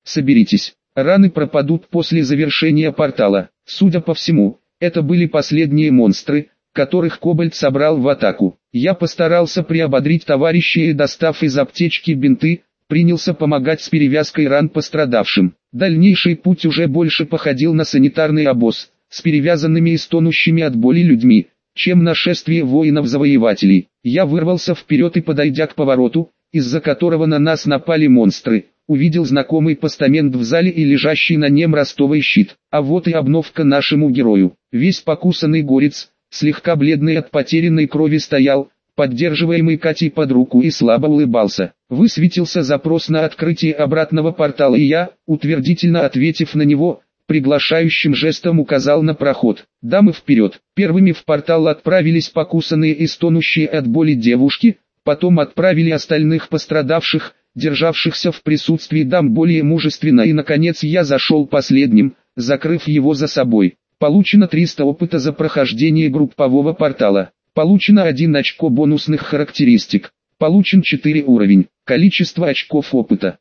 соберитесь. Раны пропадут после завершения портала. Судя по всему, это были последние монстры, которых Кобальт собрал в атаку. Я постарался приободрить товарищей и, достав из аптечки бинты, принялся помогать с перевязкой ран пострадавшим. Дальнейший путь уже больше походил на санитарный обоз, с перевязанными и стонущими от боли людьми, чем нашествие воинов-завоевателей. Я вырвался вперед и, подойдя к повороту, из-за которого на нас напали монстры, увидел знакомый постамент в зале и лежащий на нем ростовый щит. А вот и обновка нашему герою. Весь покусанный горец, слегка бледный от потерянной крови, стоял, поддерживаемый Катей под руку, и слабо улыбался. Высветился запрос на открытие обратного портала, и я, утвердительно ответив на него, приглашающим жестом указал на проход. Дамы вперед. Первыми в портал отправились покусанные и стонущие от боли девушки, потом отправили остальных пострадавших, державшихся в присутствии дам более мужественно, и наконец я зашел последним, закрыв его за собой. Получено 300 опыта за прохождение группового портала. Получено 1 очко бонусных характеристик. Получен 4 уровень. Количество очков опыта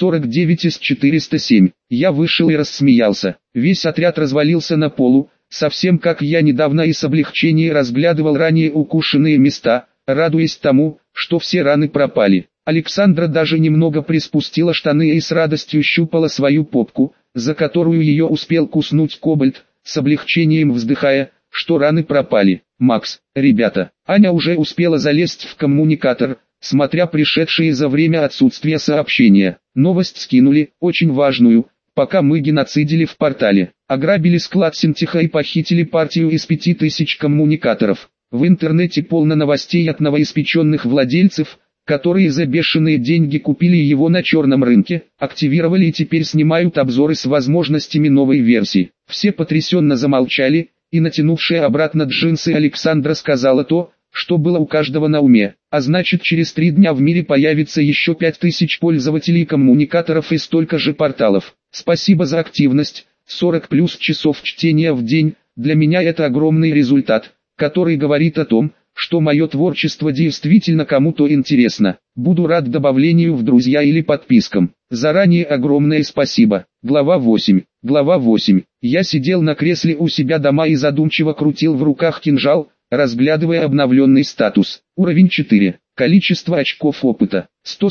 149 из 407. Я вышел и рассмеялся. Весь отряд развалился на полу, совсем как я недавно, и с облегчением разглядывал ранее укушенные места, радуясь тому, что все раны пропали. Александра даже немного приспустила штаны и с радостью щупала свою попку, за которую ее успел куснуть Кобальт, с облегчением вздыхая, что раны пропали. «Макс, ребята». Аня уже успела залезть в коммуникатор, смотря пришедшие за время отсутствия сообщения. Новость скинули, очень важную, пока мы геноцидили в портале. Ограбили склад Синтиха и похитили партию из 5000 коммуникаторов. В интернете полно новостей от новоиспеченных владельцев, которые за бешеные деньги купили его на черном рынке, активировали и теперь снимают обзоры с возможностями новой версии. Все потрясенно замолчали, и натянувшая обратно джинсы Александра сказала то, что было у каждого на уме. А значит, через 3 дня в мире появится еще 5000 пользователей коммуникаторов и столько же порталов. Спасибо за активность, 40 плюс часов чтения в день, для меня это огромный результат, который говорит о том, что мое творчество действительно кому-то интересно. Буду рад добавлению в друзья или подпискам. Заранее огромное спасибо. Глава 8. Глава 8. Я сидел на кресле у себя дома и задумчиво крутил в руках кинжал, разглядывая обновленный статус. Уровень 4. Количество очков опыта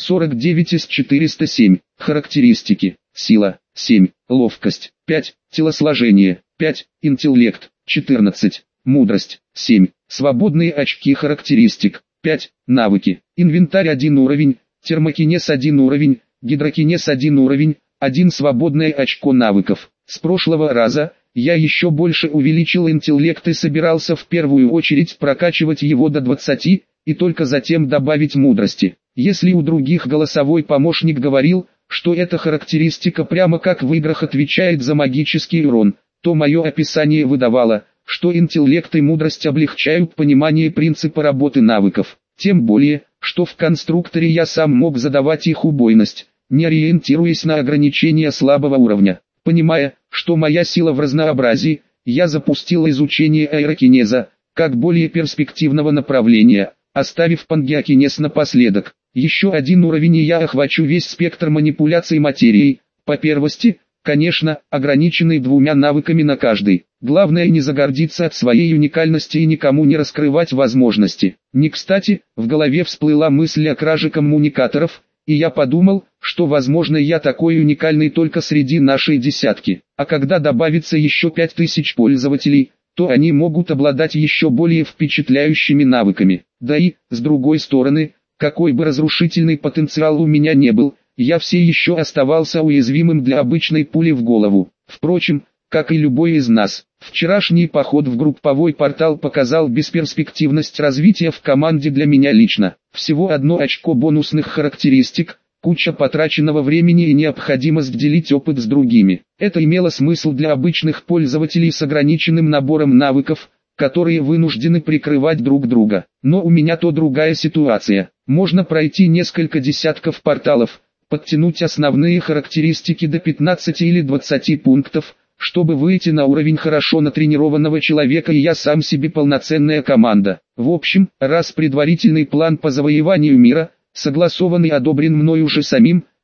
149 из 407. Характеристики: сила 7, ловкость 5, телосложение 5, интеллект 14, мудрость 7. Свободные очки характеристик 5, навыки: инвентарь 1 уровень, термокинез 1 уровень, гидрокинез 1 уровень, 1 свободное очко навыков. С прошлого раза я еще больше увеличил интеллект и собирался в первую очередь прокачивать его до 20, и только затем добавить мудрости. Если у других голосовой помощник говорил, что эта характеристика прямо как в играх отвечает за магический урон, то мое описание выдавало, что интеллект и мудрость облегчают понимание принципа работы навыков. Тем более, что в конструкторе я сам мог задавать их убойность, не ориентируясь на ограничения слабого уровня. Понимая, что моя сила в разнообразии, я запустил изучение аэрокинеза, как более перспективного направления, оставив пангеокинез напоследок. Еще 1 уровень и я охвачу весь спектр манипуляций материей, по первости, конечно, ограниченный 2 навыками на каждый. Главное не загордиться от своей уникальности и никому не раскрывать возможности. Не кстати, в голове всплыла мысль о краже коммуникаторов, и я подумал, что возможно я такой уникальный только среди нашей десятки. А когда добавится еще 5000 пользователей, то они могут обладать еще более впечатляющими навыками. Да и, с другой стороны, какой бы разрушительный потенциал у меня не был, я все еще оставался уязвимым для обычной пули в голову. Впрочем, как и любой из нас, вчерашний поход в групповой портал показал бесперспективность развития в команде для меня лично. Всего 1 очко бонусных характеристик, куча потраченного времени и необходимость делить опыт с другими. Это имело смысл для обычных пользователей с ограниченным набором навыков, которые вынуждены прикрывать друг друга. Но у меня то другая ситуация. Можно пройти несколько десятков порталов, подтянуть основные характеристики до 15 или 20 пунктов, чтобы выйти на уровень хорошо натренированного человека, и я сам себе полноценная команда. В общем, раз предварительный план по завоеванию мира, согласованный и одобрен мною же самим,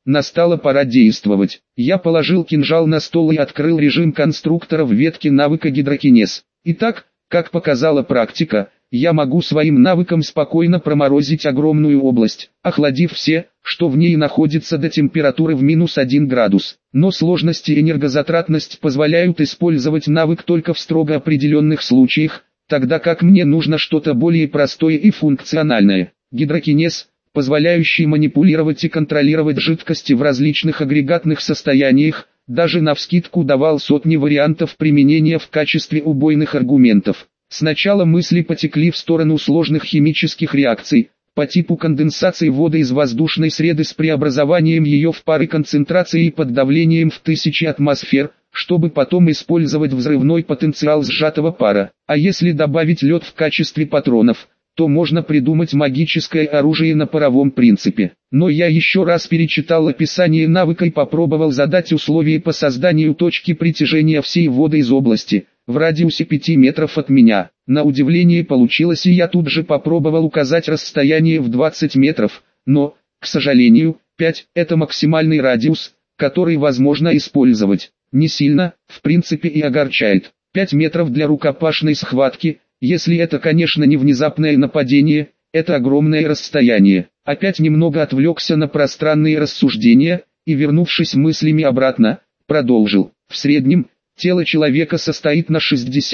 Настала пора действовать. Я положил кинжал на стол и открыл режим конструктора в ветке навыка гидрокинез. Итак, как показала практика, я могу своим навыком спокойно проморозить огромную область, охладив все, что в ней находится, до температуры в -1 градус. Но сложность и энергозатратность позволяют использовать навык только в строго определенных случаях, тогда как мне нужно что-то более простое и функциональное. Гидрокинез, позволяющий манипулировать и контролировать жидкости в различных агрегатных состояниях, даже навскидку давал сотни вариантов применения в качестве убойных аргументов. Сначала мысли потекли в сторону сложных химических реакций, по типу конденсации воды из воздушной среды с преобразованием ее в пары концентрации и под давлением в 1000 атмосфер, чтобы потом использовать взрывной потенциал сжатого пара. А если добавить лед в качестве патронов, то можно придумать магическое оружие на паровом принципе. Но я еще раз перечитал описание навыка и попробовал задать условия по созданию точки притяжения всей воды из области, в радиусе 5 метров от меня. На удивление получилось, и я тут же попробовал указать расстояние в 20 метров, но, к сожалению, 5 – это максимальный радиус, который возможно использовать. Не сильно, в принципе, и огорчает. 5 метров для рукопашной схватки, если это, конечно, не внезапное нападение, это огромное расстояние. Опять немного отвлекся на пространные рассуждения, и, вернувшись мыслями обратно, продолжил. В среднем, тело человека состоит на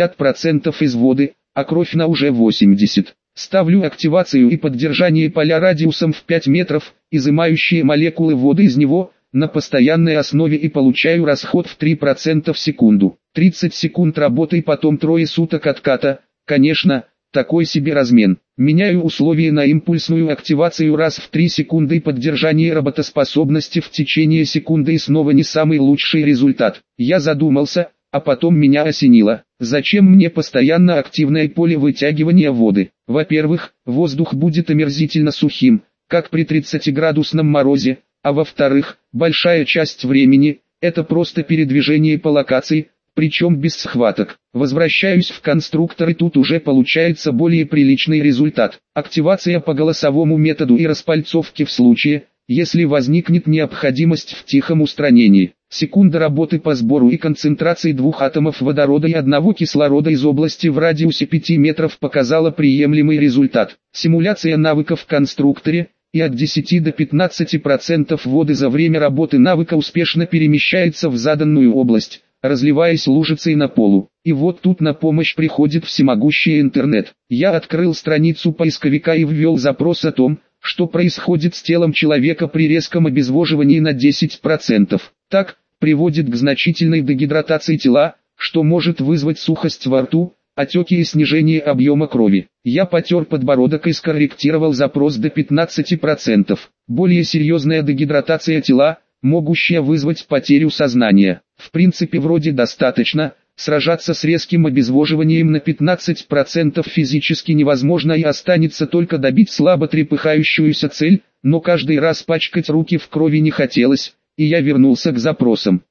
60% из воды, а кровь на уже 80%. Ставлю активацию и поддержание поля радиусом в 5 метров, изымающие молекулы воды из него, на постоянной основе, и получаю расход в 3% в секунду. 30 секунд работы и потом трое суток отката. Конечно, такой себе размен. Меняю условия на импульсную активацию раз в 3 секунды и поддержание работоспособности в течение секунды, и снова не самый лучший результат. Я задумался, а потом меня осенило. Зачем мне постоянно активное поле вытягивания воды? Во-первых, воздух будет омерзительно сухим, как при 30-градусном морозе, а во-вторых, большая часть времени – это просто передвижение по локации, причем без схваток. Возвращаюсь в конструктор, и тут уже получается более приличный результат. Активация по голосовому методу и распальцовки в случае, если возникнет необходимость в тихом устранении. Секунда работы по сбору и концентрации 2 атомов водорода и 1 кислорода из области в радиусе 5 метров показала приемлемый результат. Симуляция навыков в конструкторе, и от 10 до 15% воды за время работы навыка успешно перемещается в заданную область, разливаясь лужицей на полу. И вот тут на помощь приходит всемогущий интернет. Я открыл страницу поисковика и ввел запрос о том, что происходит с телом человека при резком обезвоживании на 10%. Так, приводит к значительной дегидратации тела, что может вызвать сухость во рту, отеки и снижение объема крови. Я потер подбородок и скорректировал запрос до 15%. Более серьезная дегидратация тела, могущая вызвать потерю сознания. В принципе, вроде достаточно. Сражаться с резким обезвоживанием на 15% физически невозможно, и останется только добить слабо трепыхающуюся цель, но каждый раз пачкать руки в крови не хотелось, и я вернулся к запросам.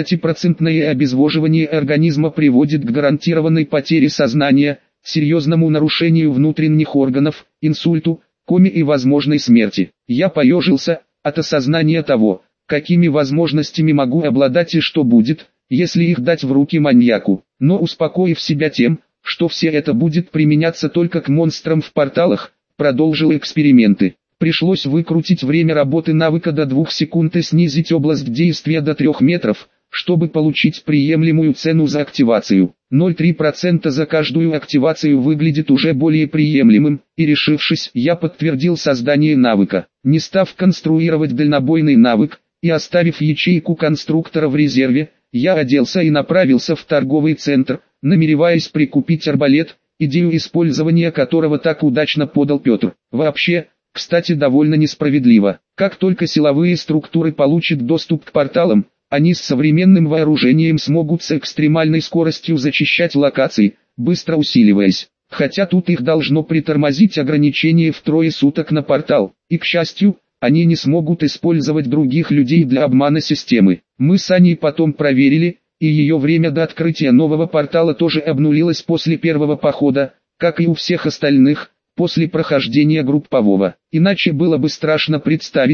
20% обезвоживание организма приводит к гарантированной потере сознания, серьезному нарушению внутренних органов, инсульту, коме и возможной смерти. Я поежился от осознания того, какими возможностями могу обладать и что будет, если их дать в руки маньяку. Но, успокоив себя тем, что все это будет применяться только к монстрам в порталах, продолжил эксперименты. Пришлось выкрутить время работы навыка до 2 секунд и снизить область действия до 3 метров, чтобы получить приемлемую цену за активацию. 0,3% за каждую активацию выглядит уже более приемлемым, и, решившись, я подтвердил создание навыка. Не став конструировать дальнобойный навык, и оставив ячейку конструктора в резерве, я оделся и направился в торговый центр, намереваясь прикупить арбалет, идею использования которого так удачно подал Петр. Вообще, кстати, довольно несправедливо. Как только силовые структуры получат доступ к порталам, они с современным вооружением смогут с экстремальной скоростью зачищать локации, быстро усиливаясь. Хотя тут их должно притормозить ограничение в 3 суток на портал, и, к счастью, они не смогут использовать других людей для обмана системы. Мы с Аней потом проверили, и ее время до открытия нового портала тоже обнулилось после первого похода, как и у всех остальных, после прохождения группового. Иначе было бы страшно представить,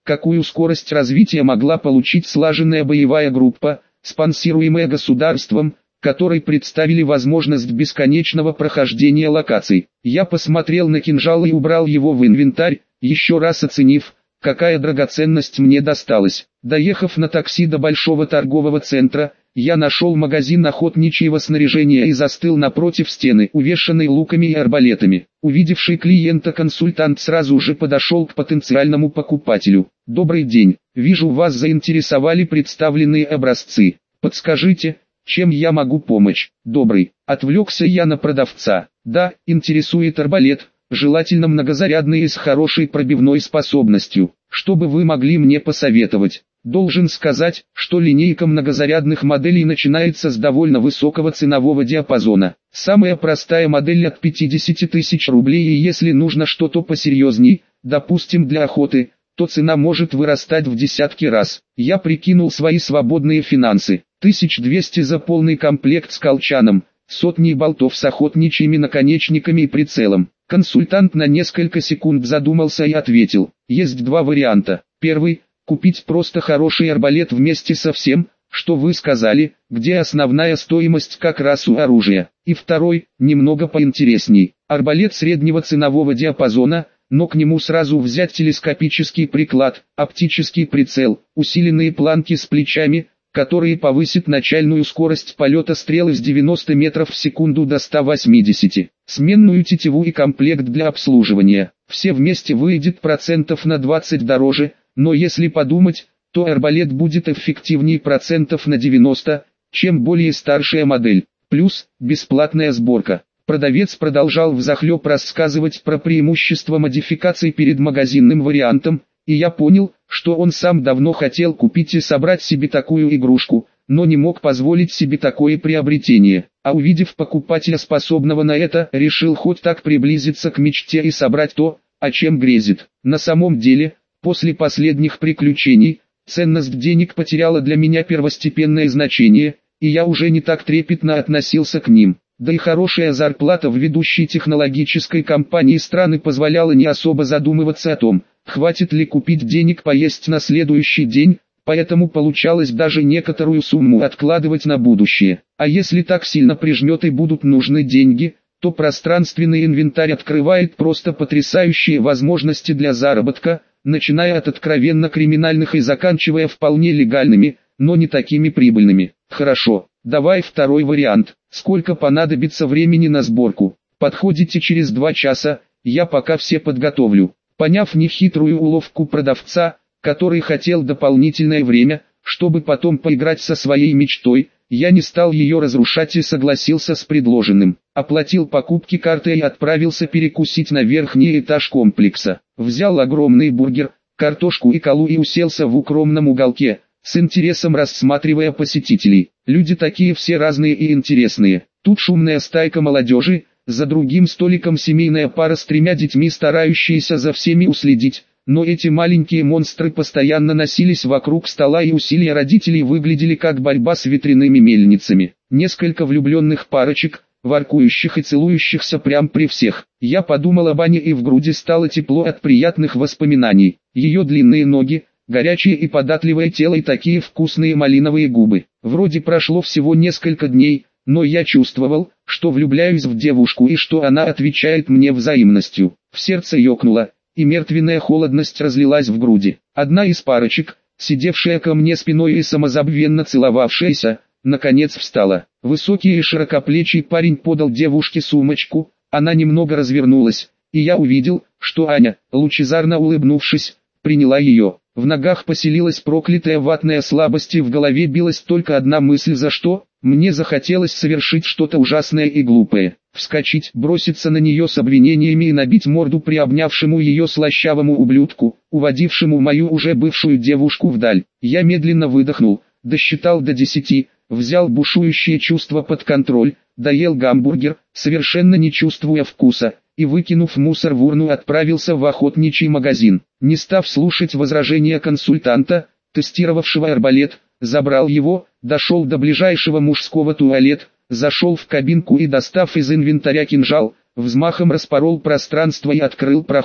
какую скорость развития могла получить слаженная боевая группа, спонсируемая государством, которой представили возможность бесконечного прохождения локаций. Я посмотрел на кинжал и убрал его в инвентарь, еще раз оценив, какая драгоценность мне досталась. Доехав на такси до большого торгового центра, я нашел магазин охотничьего снаряжения и застыл напротив стены, увешанной луками и арбалетами. Увидевший клиента консультант сразу же подошел к потенциальному покупателю. «Добрый день, вижу, вас заинтересовали представленные образцы. Подскажите, чем я могу помочь?» «Добрый», отвлекся я на продавца. «Да, интересует арбалет, желательно многозарядный и с хорошей пробивной способностью. Что бы вы могли мне посоветовать?» Должен сказать, что линейка многозарядных моделей начинается с довольно высокого ценового диапазона. Самая простая модель от 50 тысяч рублей, и если нужно что-то посерьезней, допустим для охоты, то цена может вырастать в десятки раз. Я прикинул свои свободные финансы. 1200 за полный комплект с колчаном, сотни болтов с охотничьими наконечниками и прицелом. Консультант на несколько секунд задумался и ответил: есть два варианта. Первый – купить просто хороший арбалет вместе со всем, что вы сказали, где основная стоимость как раз у оружия. И второй, немного поинтересней. Арбалет среднего ценового диапазона, но к нему сразу взять телескопический приклад, оптический прицел, усиленные планки с плечами, которые повысят начальную скорость полета стрелы с 90 метров в секунду до 180, сменную тетиву и комплект для обслуживания. Все вместе выйдет процентов на 20 дороже, но если подумать, то арбалет будет эффективнее процентов на 90, чем более старшая модель. Плюс, бесплатная сборка. Продавец продолжал взахлеб рассказывать про преимущества модификаций перед магазинным вариантом, и я понял, что он сам давно хотел купить и собрать себе такую игрушку, но не мог позволить себе такое приобретение. А увидев покупателя, способного на это, решил хоть так приблизиться к мечте и собрать то, о чем грезит. На самом деле, после последних приключений, ценность денег потеряла для меня первостепенное значение, и я уже не так трепетно относился к ним. Да и хорошая зарплата в ведущей технологической компании страны позволяла не особо задумываться о том, хватит ли купить денег поесть на следующий день, поэтому получалось даже некоторую сумму откладывать на будущее. А если так сильно прижмет и будут нужны деньги, то пространственный инвентарь открывает просто потрясающие возможности для заработка, начиная от откровенно криминальных и заканчивая вполне легальными, но не такими прибыльными. Хорошо, давай второй вариант. Сколько понадобится времени на сборку? Подходите через 2 часа, я пока все подготовлю. Поняв нехитрую уловку продавца, который хотел дополнительное время, чтобы потом поиграть со своей мечтой, я не стал ее разрушать и согласился с предложенным. Оплатил покупки картой и отправился перекусить на верхний этаж комплекса. Взял огромный бургер, картошку и колу и уселся в укромном уголке, с интересом рассматривая посетителей. Люди такие все разные и интересные. Тут шумная стайка молодежи, за другим столиком семейная пара с 3 детьми, старающиеся за всеми уследить. Но эти маленькие монстры постоянно носились вокруг стола, и усилия родителей выглядели как борьба с ветряными мельницами. Несколько влюбленных парочек, воркующих и целующихся прям при всех. Я подумал об Ане, и в груди стало тепло от приятных воспоминаний. Ее длинные ноги, горячее и податливое тело и такие вкусные малиновые губы. Вроде прошло всего несколько дней, но я чувствовал, что влюбляюсь в девушку и что она отвечает мне взаимностью. В сердце ёкнуло, и мертвенная холодность разлилась в груди. Одна из парочек, сидевшая ко мне спиной и самозабвенно целовавшаяся, наконец встала. Высокий и широкоплечий парень подал девушке сумочку, она немного развернулась, и я увидел, что Аня, лучезарно улыбнувшись, приняла ее. В ногах поселилась проклятая ватная слабость, и в голове билась только одна мысль: за что? Мне захотелось совершить что-то ужасное и глупое. Вскочить, броситься на нее с обвинениями и набить морду приобнявшему ее слащавому ублюдку, уводившему мою уже бывшую девушку вдаль. Я медленно выдохнул, досчитал до 10, взял бушующее чувство под контроль, доел гамбургер, совершенно не чувствуя вкуса, и, выкинув мусор в урну, отправился в охотничий магазин. Не став слушать возражения консультанта, тестировавшего арбалет, забрал его, дошел до ближайшего мужского туалета, зашел в кабинку и, достав из инвентаря кинжал, взмахом распорол пространство и открыл проход.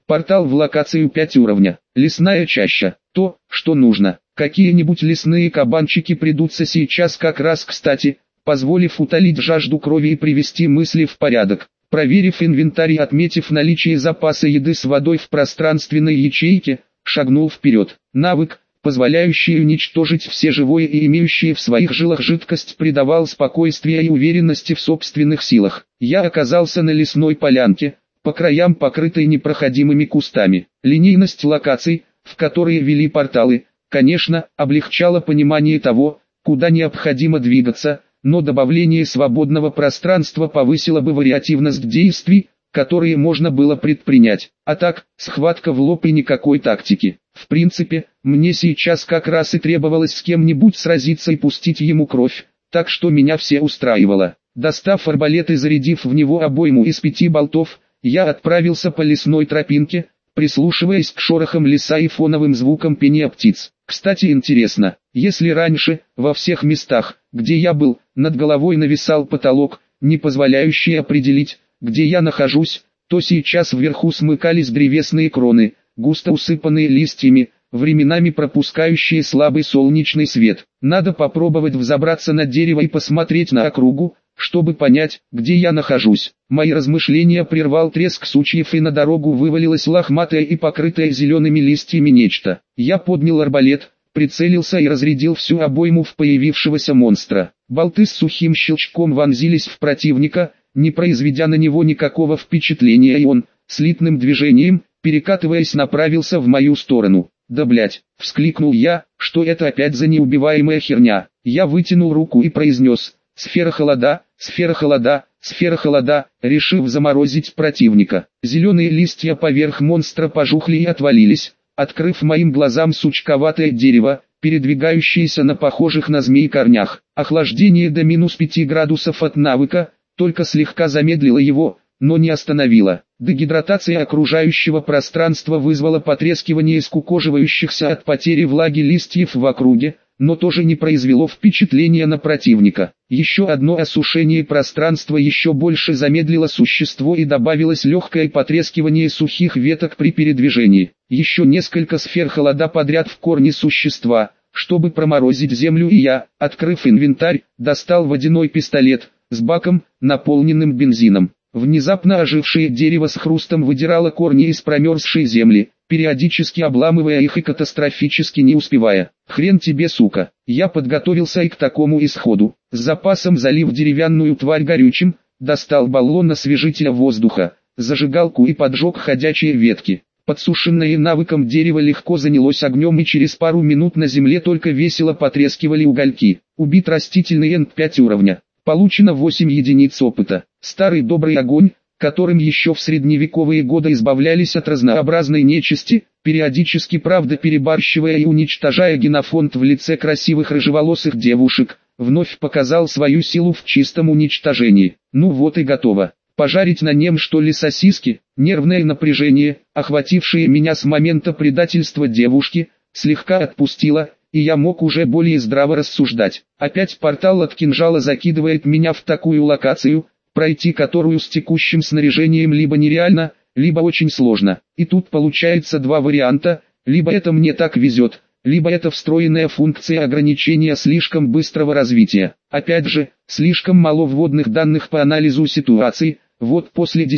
Портал в локацию 5 уровня. Лесная чаща. То, что нужно. Какие-нибудь лесные кабанчики придутся сейчас как раз кстати, позволив утолить жажду крови и привести мысли в порядок. Проверив инвентарь и отметив наличие запаса еды с водой в пространственной ячейке, шагнул вперед. Навык, позволяющий уничтожить все живое и имеющее в своих жилах жидкость, придавал спокойствия и уверенности в собственных силах. Я оказался на лесной полянке, по краям покрытой непроходимыми кустами. Линейность локаций, в которые вели порталы, конечно, облегчала понимание того, куда необходимо двигаться, но добавление свободного пространства повысило бы вариативность действий, которые можно было предпринять. А так, схватка в лоб и никакой тактики. В принципе, мне сейчас как раз и требовалось с кем-нибудь сразиться и пустить ему кровь, так что меня все устраивало. Достав арбалет и зарядив в него обойму из 5 болтов, я отправился по лесной тропинке, прислушиваясь к шорохам леса и фоновым звукам пения птиц. Кстати, интересно, если раньше, во всех местах, где я был, над головой нависал потолок, не позволяющий определить, где я нахожусь, то сейчас вверху смыкались древесные кроны, густо усыпанные листьями, временами пропускающие слабый солнечный свет. Надо попробовать взобраться на дерево и посмотреть на округу, чтобы понять, где я нахожусь. Мои размышления прервал треск сучьев, и на дорогу вывалилось лохматое и покрытое зелеными листьями нечто. Я поднял арбалет, прицелился и разрядил всю обойму в появившегося монстра. Болты с сухим щелчком вонзились в противника, не произведя на него никакого впечатления, и он, слитным движением, перекатываясь, направился в мою сторону. «Да блять!» — вскликнул я, что это опять за неубиваемая херня. Я вытянул руку и произнес: «Сфера холода, сфера холода, сфера холода», решив заморозить противника. Зеленые листья поверх монстра пожухли и отвалились, открыв моим глазам сучковатое дерево, передвигающееся на похожих на змей корнях. Охлаждение до -5 градусов от навыка только слегка замедлило его, но не остановило. Дегидратация окружающего пространства вызвала потрескивание скукоживающихся от потери влаги листьев в округе, но тоже не произвело впечатления на противника. Еще одно осушение пространства еще больше замедлило существо и добавилось легкое потрескивание сухих веток при передвижении. Еще несколько сфер холода подряд в корни существа, чтобы проморозить землю, и я, открыв инвентарь, достал водяной пистолет с баком, наполненным бензином. Внезапно ожившее дерево с хрустом выдирало корни из промерзшей земли, периодически обламывая их и катастрофически не успевая. «Хрен тебе, сука!» Я подготовился и к такому исходу. С запасом залив деревянную тварь горючим, достал баллон освежителя воздуха, зажигалку и поджег ходячие ветки. Подсушенное навыком дерево легко занялось огнем, и через пару минут на земле только весело потрескивали угольки. Убит растительный энд 5 уровня. Получено 8 единиц опыта. Старый добрый огонь, которым еще в средневековые годы избавлялись от разнообразной нечисти, периодически, правда, перебарщивая и уничтожая генофонд в лице красивых рыжеволосых девушек, вновь показал свою силу в чистом уничтожении. Ну вот и готово. Пожарить на нем что ли сосиски? Нервное напряжение, охватившее меня с момента предательства девушки, слегка отпустило, и я мог уже более здраво рассуждать. Опять портал от кинжала закидывает меня в такую локацию, пройти которую с текущим снаряжением либо нереально, либо очень сложно. И тут получается два варианта: либо это мне так везет, либо это встроенная функция ограничения слишком быстрого развития. Опять же, слишком мало вводных данных по анализу ситуации, вот после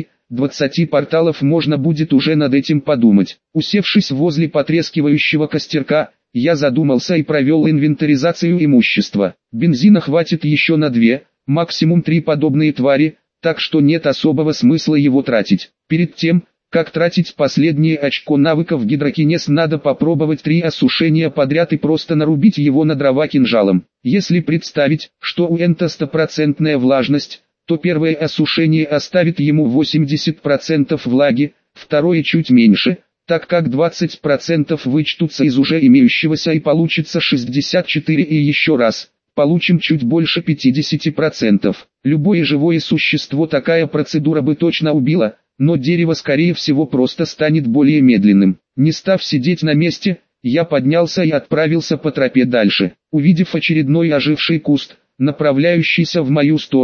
10-20 порталов можно будет уже над этим подумать. Усевшись возле потрескивающего костерка, я задумался и провел инвентаризацию имущества. Бензина хватит еще на 2, максимум 3 подобные твари, так что нет особого смысла его тратить. Перед тем, как тратить последнее очко навыков гидрокинез, надо попробовать 3 осушения подряд и просто нарубить его на дрова кинжалом. Если представить, что у Энта 100% влажность, то первое осушение оставит ему 80% влаги, второе чуть меньше, так как 20% вычтутся из уже имеющегося и получится 64, и еще раз получим чуть больше 50%. Любое живое существо такая процедура бы точно убила, но дерево скорее всего просто станет более медленным. Не став сидеть на месте, я поднялся и отправился по тропе дальше. Увидев очередной оживший куст, направляющийся в мою сторону,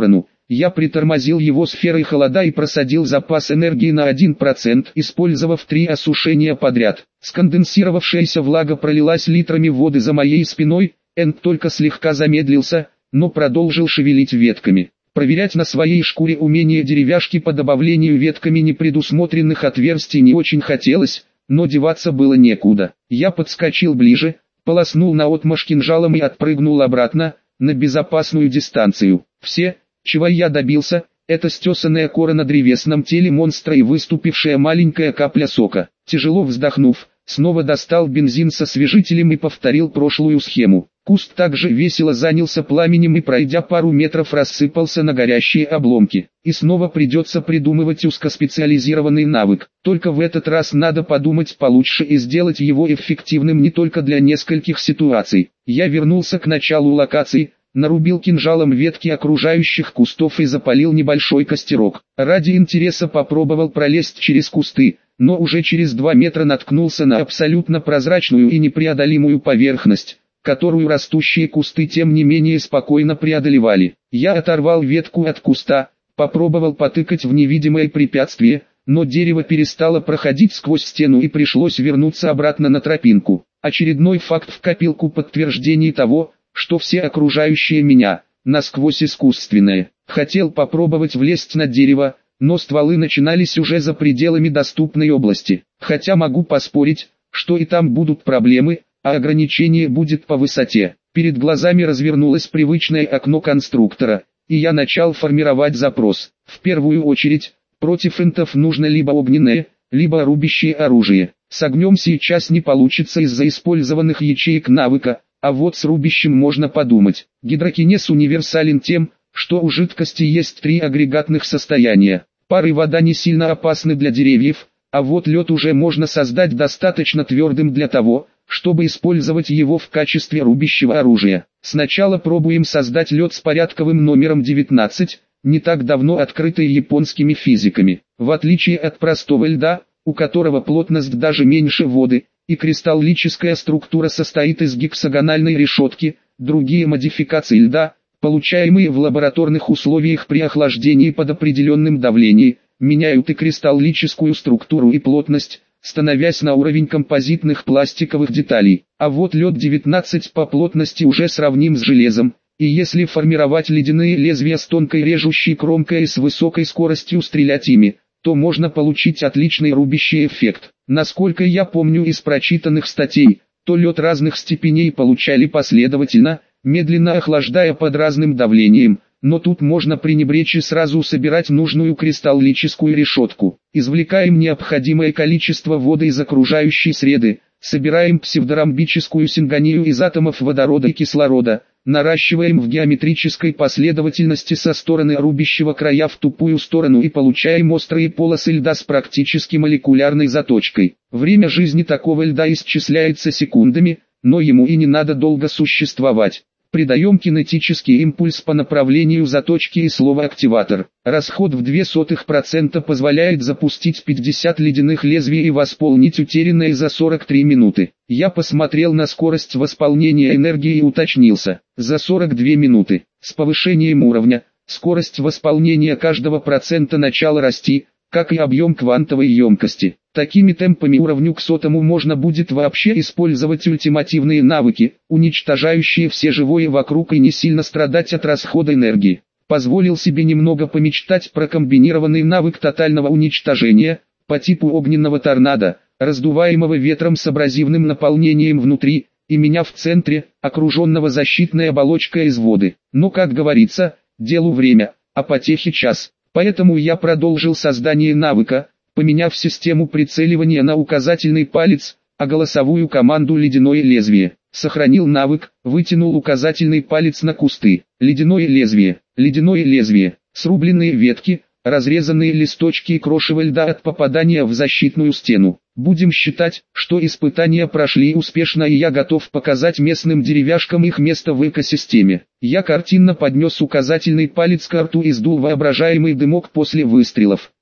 Я притормозил его сферой холода и просадил запас энергии на 1%, использовав 3 осушения подряд. Сконденсировавшаяся влага пролилась литрами воды за моей спиной, Энд только слегка замедлился, но продолжил шевелить ветками. Проверять на своей шкуре умение деревяшки по добавлению ветками непредусмотренных отверстий не очень хотелось, но деваться было некуда. Я подскочил ближе, полоснул наотмашь кинжалом и отпрыгнул обратно, на безопасную дистанцию. Все, чего я добился, это стесанная кора на древесном теле монстра и выступившая маленькая капля сока. Тяжело вздохнув, снова достал бензин со освежителем и повторил прошлую схему. Куст также весело занялся пламенем и, пройдя пару метров, рассыпался на горящие обломки. И снова придется придумывать узкоспециализированный навык. Только в этот раз надо подумать получше и сделать его эффективным не только для нескольких ситуаций. Я вернулся к началу локации, нарубил кинжалом ветки окружающих кустов и запалил небольшой костерок. Ради интереса попробовал пролезть через кусты, но уже через 2 метра наткнулся на абсолютно прозрачную и непреодолимую поверхность, которую растущие кусты тем не менее спокойно преодолевали. Я оторвал ветку от куста, попробовал потыкать в невидимое препятствие, но дерево перестало проходить сквозь стену и пришлось вернуться обратно на тропинку. Очередной факт в копилку подтверждений того, что все окружающие меня, насквозь искусственное. Хотел попробовать влезть на дерево, но стволы начинались уже за пределами доступной области. Хотя могу поспорить, что и там будут проблемы, а ограничение будет по высоте. Перед глазами развернулось привычное окно конструктора, и я начал формировать запрос. В первую очередь, против интов нужно либо огненное, либо рубящее оружие. С огнем сейчас не получится из-за использованных ячеек навыка, а вот с рубящим можно подумать. Гидрокинез универсален тем, что у жидкости есть 3 агрегатных состояния. Пар и вода не сильно опасны для деревьев, а вот лед уже можно создать достаточно твердым для того, чтобы использовать его в качестве рубящего оружия. Сначала пробуем создать лед с порядковым номером 19, не так давно открытый японскими физиками. В отличие от простого льда, у которого плотность даже меньше воды, и кристаллическая структура состоит из гексагональной решетки, другие модификации льда, получаемые в лабораторных условиях при охлаждении под определенным давлением, меняют и кристаллическую структуру и плотность, становясь на уровень композитных пластиковых деталей. А вот лед 19 по плотности уже сравним с железом, и если формировать ледяные лезвия с тонкой режущей кромкой и с высокой скоростью стрелять ими, то можно получить отличный рубящий эффект. Насколько я помню из прочитанных статей, то лед разных степеней получали последовательно, медленно охлаждая под разным давлением, но тут можно пренебречь и сразу собирать нужную кристаллическую решетку. Извлекаем необходимое количество воды из окружающей среды, собираем псевдоромбическую сингонию из атомов водорода и кислорода, наращиваем в геометрической последовательности со стороны рубящего края в тупую сторону и получаем острые полосы льда с практически молекулярной заточкой. Время жизни такого льда исчисляется секундами, но ему и не надо долго существовать. Придаем кинетический импульс по направлению заточки и слово «активатор». Расход в 0,02% позволяет запустить 50 ледяных лезвий и восполнить утерянное за 43 минуты. Я посмотрел на скорость восполнения энергии и уточнился. За 42 минуты. С повышением уровня, скорость восполнения каждого процента начала расти, как и объем квантовой емкости. Такими темпами уровню к 100 можно будет вообще использовать ультимативные навыки, уничтожающие все живое вокруг и не сильно страдать от расхода энергии. Позволил себе немного помечтать про комбинированный навык тотального уничтожения, по типу огненного торнадо, раздуваемого ветром с абразивным наполнением внутри, и меня в центре, окруженного защитной оболочкой из воды. Но, как говорится, делу время, а потехе час. Поэтому я продолжил создание навыка, поменяв систему прицеливания на указательный палец, а голосовую команду «Ледяное лезвие». Сохранил навык, вытянул указательный палец на кусты. Ледяное лезвие, ледяное лезвие, срубленные ветки, разрезанные листочки и крошево льда от попадания в защитную стену. Будем считать, что испытания прошли успешно и я готов показать местным деревяшкам их место в экосистеме. Я картинно поднес указательный палец к рту и сдул воображаемый дымок после выстрелов.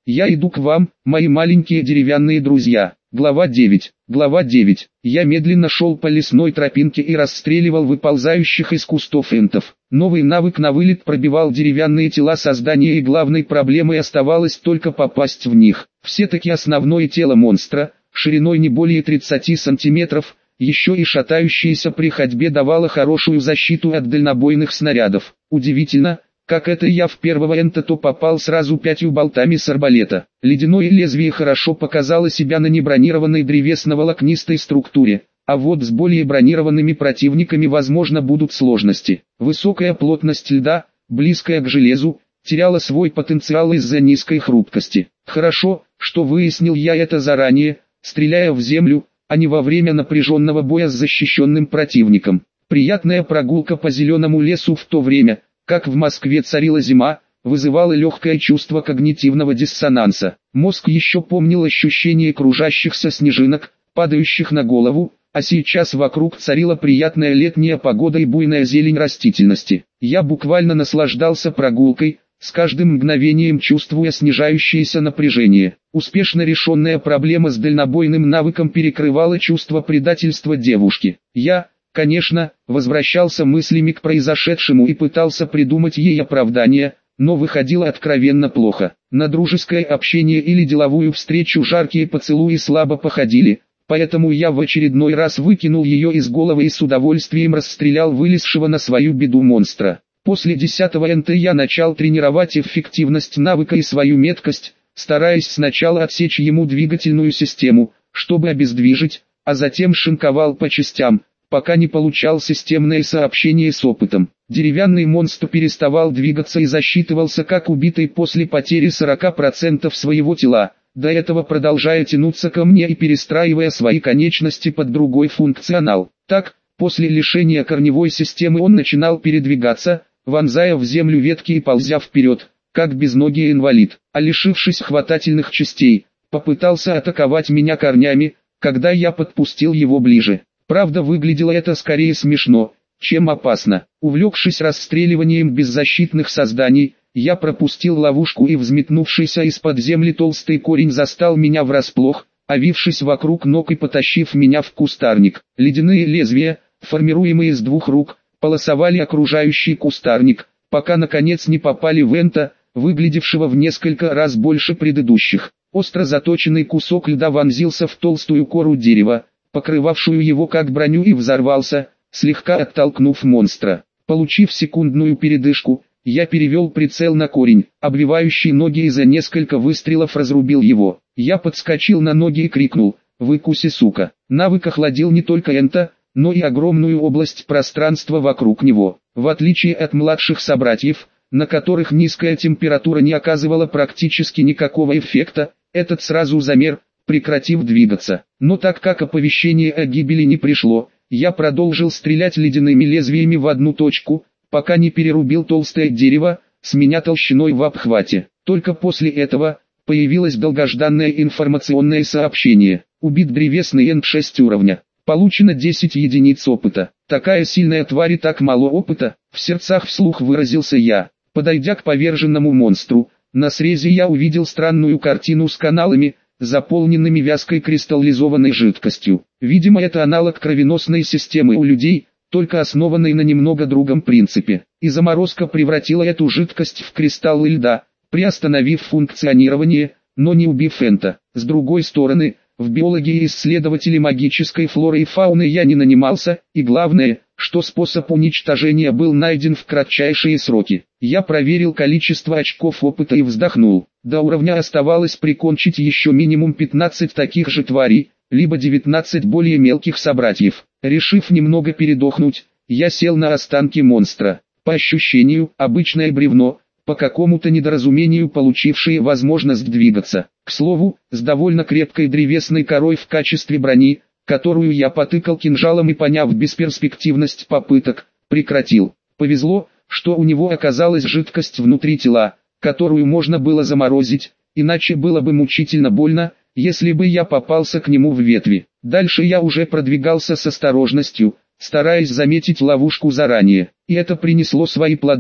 Я иду к вам, мои маленькие деревянные друзья. Глава 9. Глава 9. Я медленно шел по лесной тропинке и расстреливал выползающих из кустов энтов. Новый навык на вылет пробивал деревянные тела создания, и главной проблемой оставалось только попасть в них. Все-таки основное тело монстра, шириной не более 30 сантиметров, еще и шатающееся при ходьбе давало хорошую защиту от дальнобойных снарядов. Удивительно, как это я в первого энта-то попал сразу 5 болтами с арбалета. Ледяное лезвие хорошо показало себя на небронированной древесно-волокнистой структуре, а вот с более бронированными противниками возможно будут сложности. Высокая плотность льда, близкая к железу, теряла свой потенциал из-за низкой хрупкости. Хорошо, что выяснил я это заранее, стреляя в землю, а не во время напряженного боя с защищенным противником. Приятная прогулка по зеленому лесу в то время, как в Москве царила зима, вызывало легкое чувство когнитивного диссонанса. Мозг еще помнил ощущение кружащихся снежинок, падающих на голову, а сейчас вокруг царила приятная летняя погода и буйная зелень растительности. Я буквально наслаждался прогулкой, с каждым мгновением чувствуя снижающееся напряжение. Успешно решенная проблема с дальнобойным навыком перекрывала чувство предательства девушки. Я, конечно, возвращался мыслями к произошедшему и пытался придумать ей оправдание, но выходило откровенно плохо. На дружеское общение или деловую встречу жаркие поцелуи слабо походили, поэтому я в очередной раз выкинул ее из головы и с удовольствием расстрелял вылезшего на свою беду монстра. После 10-го НТ я начал тренировать эффективность навыка и свою меткость, стараясь сначала отсечь ему двигательную систему, чтобы обездвижить, а затем шинковал по частям, пока не получал системное сообщение с опытом. Деревянный монстр переставал двигаться и засчитывался как убитый после потери 40% своего тела, до этого продолжая тянуться ко мне и перестраивая свои конечности под другой функционал. Так, после лишения корневой системы он начинал передвигаться, вонзая в землю ветки и ползя вперед, как безногий инвалид, а лишившись хватательных частей, попытался атаковать меня корнями, когда я подпустил его ближе. Правда, выглядело это скорее смешно, чем опасно. Увлекшись расстреливанием беззащитных созданий, я пропустил ловушку, и взметнувшийся из-под земли толстый корень застал меня врасплох, овившись вокруг ног и потащив меня в кустарник. Ледяные лезвия, формируемые из двух рук, полосовали окружающий кустарник, пока наконец не попали в энта, выглядевшего в несколько раз больше предыдущих. Остро заточенный кусок льда вонзился в толстую кору дерева, покрывавшую его как броню, и взорвался, слегка оттолкнув монстра. Получив секундную передышку, я перевел прицел на корень, обвивающий ноги, и за несколько выстрелов разрубил его. Я подскочил на ноги и крикнул: «Выкуси, сука!». Навык охладил не только энта, но и огромную область пространства вокруг него. В отличие от младших собратьев, на которых низкая температура не оказывала практически никакого эффекта, этот сразу замер, прекратив двигаться. Но так как оповещение о гибели не пришло, я продолжил стрелять ледяными лезвиями в одну точку, пока не перерубил толстое дерево, с меня толщиной в обхвате. Только после этого появилось долгожданное информационное сообщение: убит древесный энт 6 уровня. Получено 10 единиц опыта. Такая сильная тварь и так мало опыта, в сердцах вслух выразился я. Подойдя к поверженному монстру, на срезе я увидел странную картину с каналами, заполненными вязкой кристаллизованной жидкостью. Видимо, это аналог кровеносной системы у людей, только основанной на немного другом принципе. И заморозка превратила эту жидкость в кристаллы льда, приостановив функционирование, но не убив энта. С другой стороны, в биологии и исследователи магической флоры и фауны я не нанимался, и главное, что способ уничтожения был найден в кратчайшие сроки. Я проверил количество очков опыта и вздохнул. До уровня оставалось прикончить еще минимум 15 таких же тварей, либо 19 более мелких собратьев. Решив немного передохнуть, я сел на останки монстра. По ощущению, обычное бревно, по какому-то недоразумению получившие возможность двигаться. К слову, с довольно крепкой древесной корой в качестве брони, которую я потыкал кинжалом и, поняв бесперспективность попыток, прекратил. Повезло, что у него оказалась жидкость внутри тела, которую можно было заморозить, иначе было бы мучительно больно, если бы я попался к нему в ветви. Дальше я уже продвигался с осторожностью, стараясь заметить ловушку заранее, и это принесло свои плоды.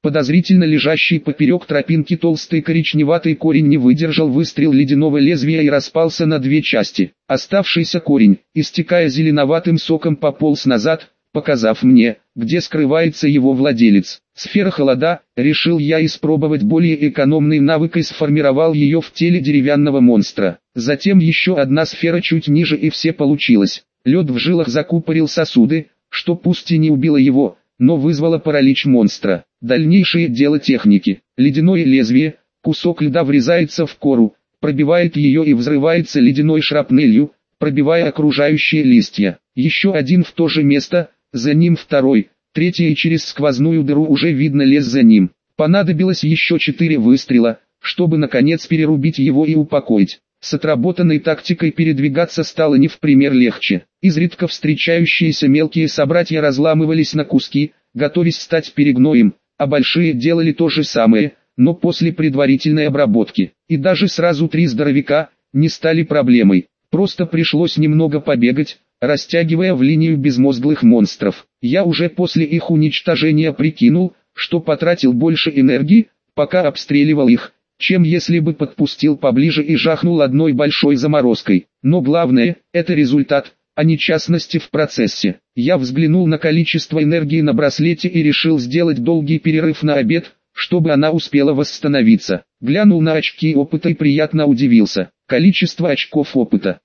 Подозрительно лежащий поперек тропинки толстый коричневатый корень не выдержал выстрел ледяного лезвия и распался на две части. Оставшийся корень, истекая зеленоватым соком, пополз назад, показав мне, где скрывается его владелец. Сфера холода, решил я испробовать более экономный навык и сформировал ее в теле деревянного монстра. Затем еще одна сфера чуть ниже и все получилось. Лед в жилах закупорил сосуды, что пусть и не убило его, но вызвало паралич монстра. Дальнейшее дело техники. Ледяное лезвие, кусок льда врезается в кору, пробивает ее и взрывается ледяной шрапнелью, пробивая окружающие листья. Еще один в то же место, за ним второй, третий и через сквозную дыру уже видно лес за ним. Понадобилось еще 4 выстрела, чтобы наконец перерубить его и упокоить. С отработанной тактикой передвигаться стало не в пример легче. Изредка встречающиеся мелкие собратья разламывались на куски, готовясь стать перегноем, а большие делали то же самое, но после предварительной обработки. И даже сразу 3 здоровяка не стали проблемой. Просто пришлось немного побегать, растягивая в линию безмозглых монстров. Я уже после их уничтожения прикинул, что потратил больше энергии, пока обстреливал их, чем если бы подпустил поближе и жахнул одной большой заморозкой. Но главное, это результат, а не частности в процессе. Я взглянул на количество энергии на браслете и решил сделать долгий перерыв на обед, чтобы она успела восстановиться. Глянул на очки опыта и приятно удивился. Количество очков опыта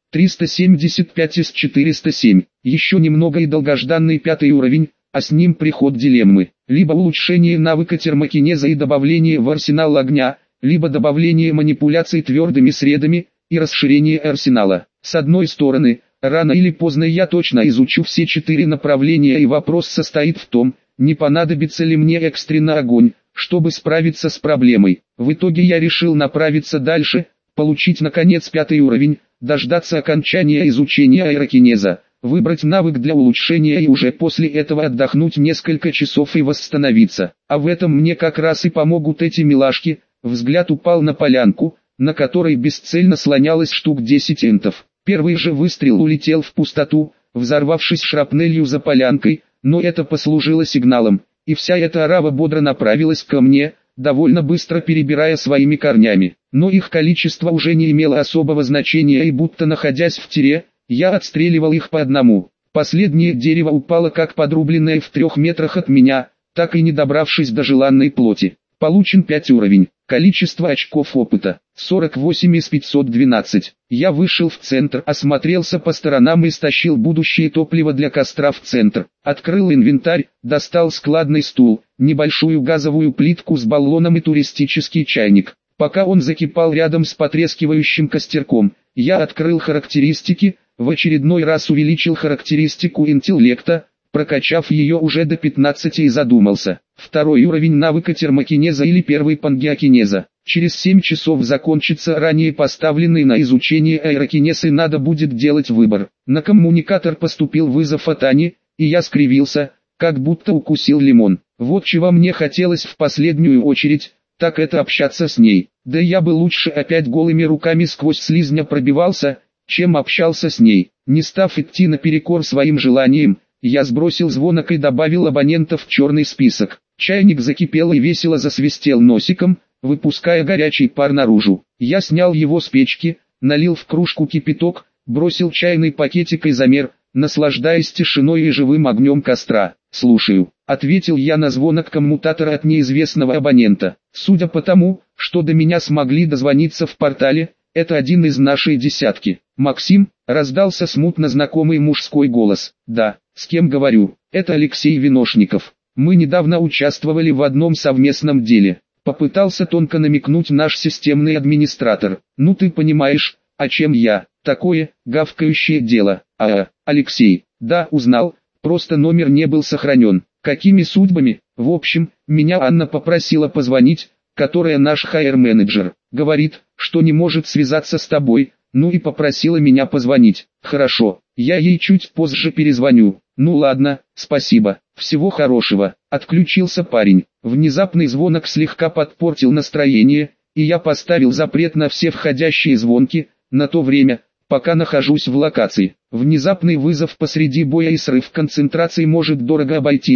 375 из 407. Еще немного и долгожданный 5-й уровень, а с ним приход дилеммы. Либо улучшение навыка термокинеза и добавление в арсенал огня, либо добавление манипуляций твердыми средами и расширение арсенала. С одной стороны, рано или поздно я точно изучу все 4 направления, и вопрос состоит в том, не понадобится ли мне экстренно огонь, чтобы справиться с проблемой. В итоге я решил направиться дальше, получить наконец 5-й уровень, дождаться окончания изучения аэрокинеза, выбрать навык для улучшения и уже после этого отдохнуть несколько часов и восстановиться. А в этом мне как раз и помогут эти милашки. Взгляд упал на полянку, на которой бесцельно слонялось штук 10 энтов. Первый же выстрел улетел в пустоту, взорвавшись шрапнелью за полянкой, но это послужило сигналом, и вся эта орава бодро направилась ко мне, довольно быстро перебирая своими корнями. Но их количество уже не имело особого значения, и будто находясь в тире, я отстреливал их по одному. Последнее дерево упало как подрубленное в 3 метрах от меня, так и не добравшись до желанной плоти. Получен 5 уровень. Количество очков опыта 48 из 512. Я вышел в центр, осмотрелся по сторонам и стащил будущее топливо для костра в центр. Открыл инвентарь, достал складный стул, небольшую газовую плитку с баллоном и туристический чайник. Пока он закипал рядом с потрескивающим костерком, я открыл характеристики, в очередной раз увеличил характеристику интеллекта, прокачав ее уже до 15 и задумался. 2-й уровень навыка термокинеза или 1-й пангеокинеза. Через 7 часов закончится ранее поставленный на изучение аэрокинез, и надо будет делать выбор. На коммуникатор поступил вызов от Ани, и я скривился, как будто укусил лимон. Вот чего мне хотелось в последнюю очередь, так это общаться с ней. Да я бы лучше опять голыми руками сквозь слизня пробивался, чем общался с ней. Не став идти наперекор своим желаниям, я сбросил звонок и добавил абонентов в черный список. Чайник закипел и весело засвистел носиком, выпуская горячий пар наружу. Я снял его с печки, налил в кружку кипяток, бросил чайный пакетик и замер, наслаждаясь тишиной и живым огнем костра. «Слушаю», — ответил я на звонок коммутатора от неизвестного абонента. Судя по тому, что до меня смогли дозвониться в портале, это один из нашей десятки. «Максим», — раздался смутно знакомый мужской голос. «Да, с кем говорю?» «Это Алексей Виношников. Мы недавно участвовали в одном совместном деле». Попытался тонко намекнуть наш системный администратор. «Ну ты понимаешь, о чем я. Такое, гавкающее дело». Алексей. «Да, узнал, просто номер не был сохранен». «Какими судьбами?» «В общем, меня Анна попросила позвонить, которая наш HR-менеджер. Говорит, что не может связаться с тобой, ну и попросила меня позвонить». «Хорошо, я ей чуть позже перезвоню». «Ну ладно, спасибо, всего хорошего». Отключился парень. Внезапный звонок слегка подпортил настроение, и я поставил запрет на все входящие звонки, на то время, пока нахожусь в локации. Внезапный вызов посреди боя и срыв концентрации может дорого обойтись,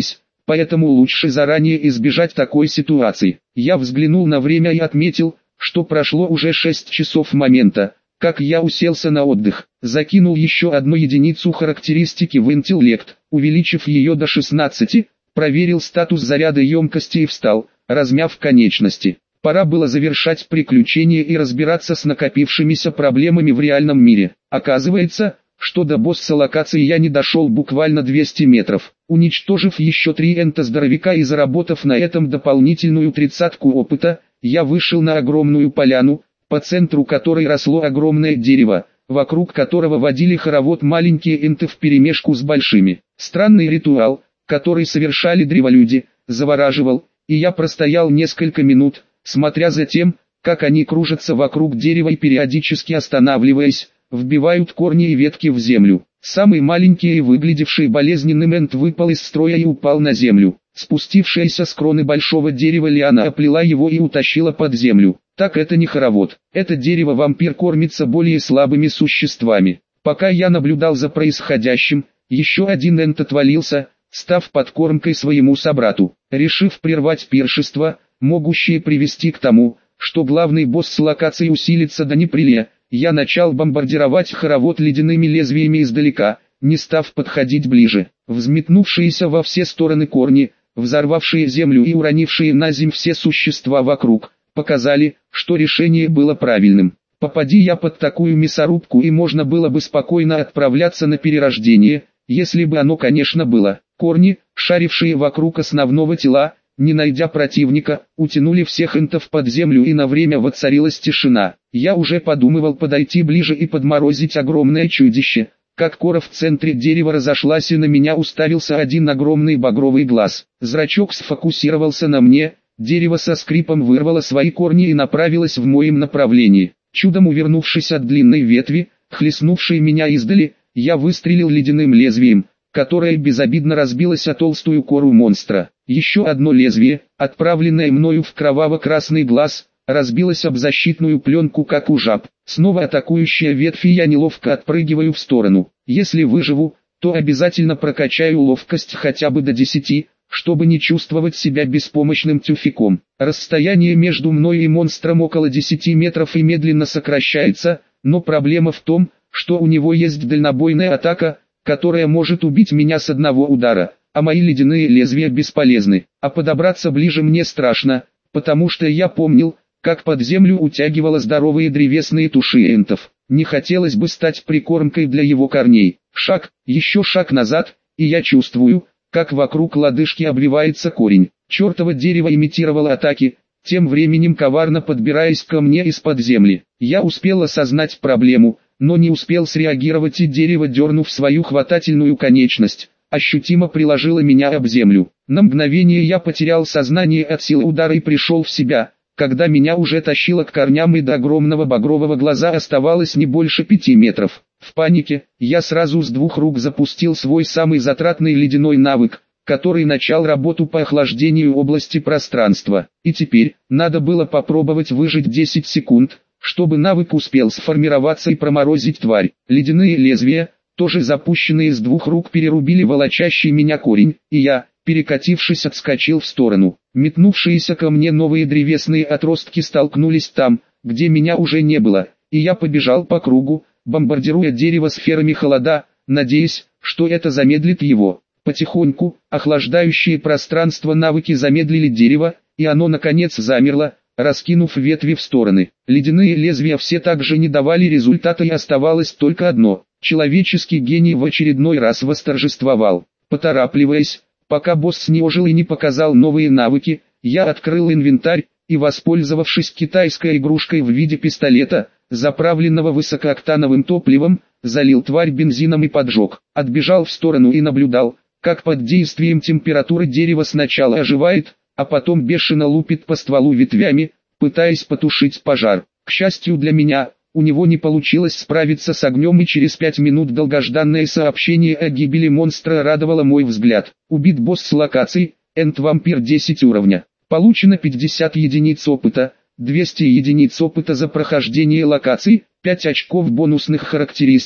поэтому лучше заранее избежать такой ситуации. Я взглянул на время и отметил, что прошло уже 6 часов с момента, как я уселся на отдых. Закинул еще одну единицу характеристики в интеллект, увеличив ее до 16, проверил статус заряда емкости и встал, размяв конечности. Пора было завершать приключение и разбираться с накопившимися проблемами в реальном мире. Оказывается, что до босса локации я не дошел буквально 200 метров. Уничтожив еще 3 энто-здоровяка и заработав на этом дополнительную 30-ку опыта, я вышел на огромную поляну, по центру которой росло огромное дерево, вокруг которого водили хоровод маленькие энты вперемешку с большими. Странный ритуал, который совершали древолюди, завораживал, и я простоял несколько минут, смотря за тем, как они кружатся вокруг дерева и периодически останавливаясь, вбивают корни и ветки в землю. Самый маленький и выглядевший болезненным энт выпал из строя и упал на землю. Спустившаяся с кроны большого дерева лиана оплела его и утащила под землю. Так это не хоровод, это дерево-вампир кормится более слабыми существами. Пока я наблюдал за происходящим, еще один энт отвалился, став подкормкой своему собрату. Решив прервать пиршество, могущее привести к тому, что главный босс с локации усилится до неприличия, я начал бомбардировать хоровод ледяными лезвиями издалека, не став подходить ближе. Взметнувшиеся во все стороны корни, взорвавшие землю и уронившие на земь все существа вокруг, показали, что решение было правильным. Попади я под такую мясорубку, и можно было бы спокойно отправляться на перерождение, если бы оно, конечно, было. Корни, шарившие вокруг основного тела, не найдя противника, утянули всех энтов под землю, и на время воцарилась тишина. Я уже подумывал подойти ближе и подморозить огромное чудище, как кора в центре дерева разошлась, и на меня уставился один огромный багровый глаз. Зрачок сфокусировался на мне, дерево со скрипом вырвало свои корни и направилось в моем направлении. Чудом увернувшись от длинной ветви, хлестнувшей меня издали, я выстрелил ледяным лезвием, которое безобидно разбилось о толстую кору монстра. Еще одно лезвие, отправленное мною в кроваво-красный глаз, разбилось об защитную пленку, как у жаб. Снова атакующая ветвь, и я неловко отпрыгиваю в сторону. Если выживу, то обязательно прокачаю ловкость хотя бы до 10, чтобы не чувствовать себя беспомощным тюфяком. Расстояние между мной и монстром около 10 метров и медленно сокращается, но проблема в том, что у него есть дальнобойная атака, которая может убить меня с одного удара, а мои ледяные лезвия бесполезны. А подобраться ближе мне страшно, потому что я помнил, как под землю утягивало здоровые древесные туши энтов. Не хотелось бы стать прикормкой для его корней. Шаг, еще шаг назад, и я чувствую, как вокруг лодыжки обвивается корень. Чертово дерево имитировало атаки, тем временем коварно подбираясь ко мне из-под земли. Я успел осознать проблему, но не успел среагировать, и дерево, дернув свою хватательную конечность, ощутимо приложило меня об землю. На мгновение я потерял сознание от силы удара и пришел в себя, когда меня уже тащило к корням, и до огромного багрового глаза оставалось не больше 5 метров. В панике, я сразу с 2 рук запустил свой самый затратный ледяной навык, который начал работу по охлаждению области пространства. И теперь, надо было попробовать выжить 10 секунд, чтобы навык успел сформироваться и проморозить тварь. Ледяные лезвия, тоже запущенные с 2 рук, перерубили волочащий меня корень, и я, перекатившись, отскочил в сторону. Метнувшиеся ко мне новые древесные отростки столкнулись там, где меня уже не было, и я побежал по кругу, бомбардируя дерево сферами холода, надеясь, что это замедлит его. Потихоньку, охлаждающие пространство навыки замедлили дерево, и оно наконец замерло, раскинув ветви в стороны. Ледяные лезвия все также не давали результата, и оставалось только одно. Человеческий гений в очередной раз восторжествовал. Поторапливаясь, пока босс не ожил и не показал новые навыки, я открыл инвентарь, и, воспользовавшись китайской игрушкой в виде пистолета, заправленного высокооктановым топливом, залил тварь бензином и поджег. Отбежал в сторону и наблюдал, как под действием температуры дерево сначала оживает, а потом бешено лупит по стволу ветвями, пытаясь потушить пожар. К счастью для меня, у него не получилось справиться с огнем, и через 5 минут долгожданное сообщение о гибели монстра радовало мой взгляд. Убит босс с локацией, Энд-вампир 10 уровня. Получено 50 единиц опыта, 200 единиц опыта за прохождение локаций, 5 очков бонусных характеристик,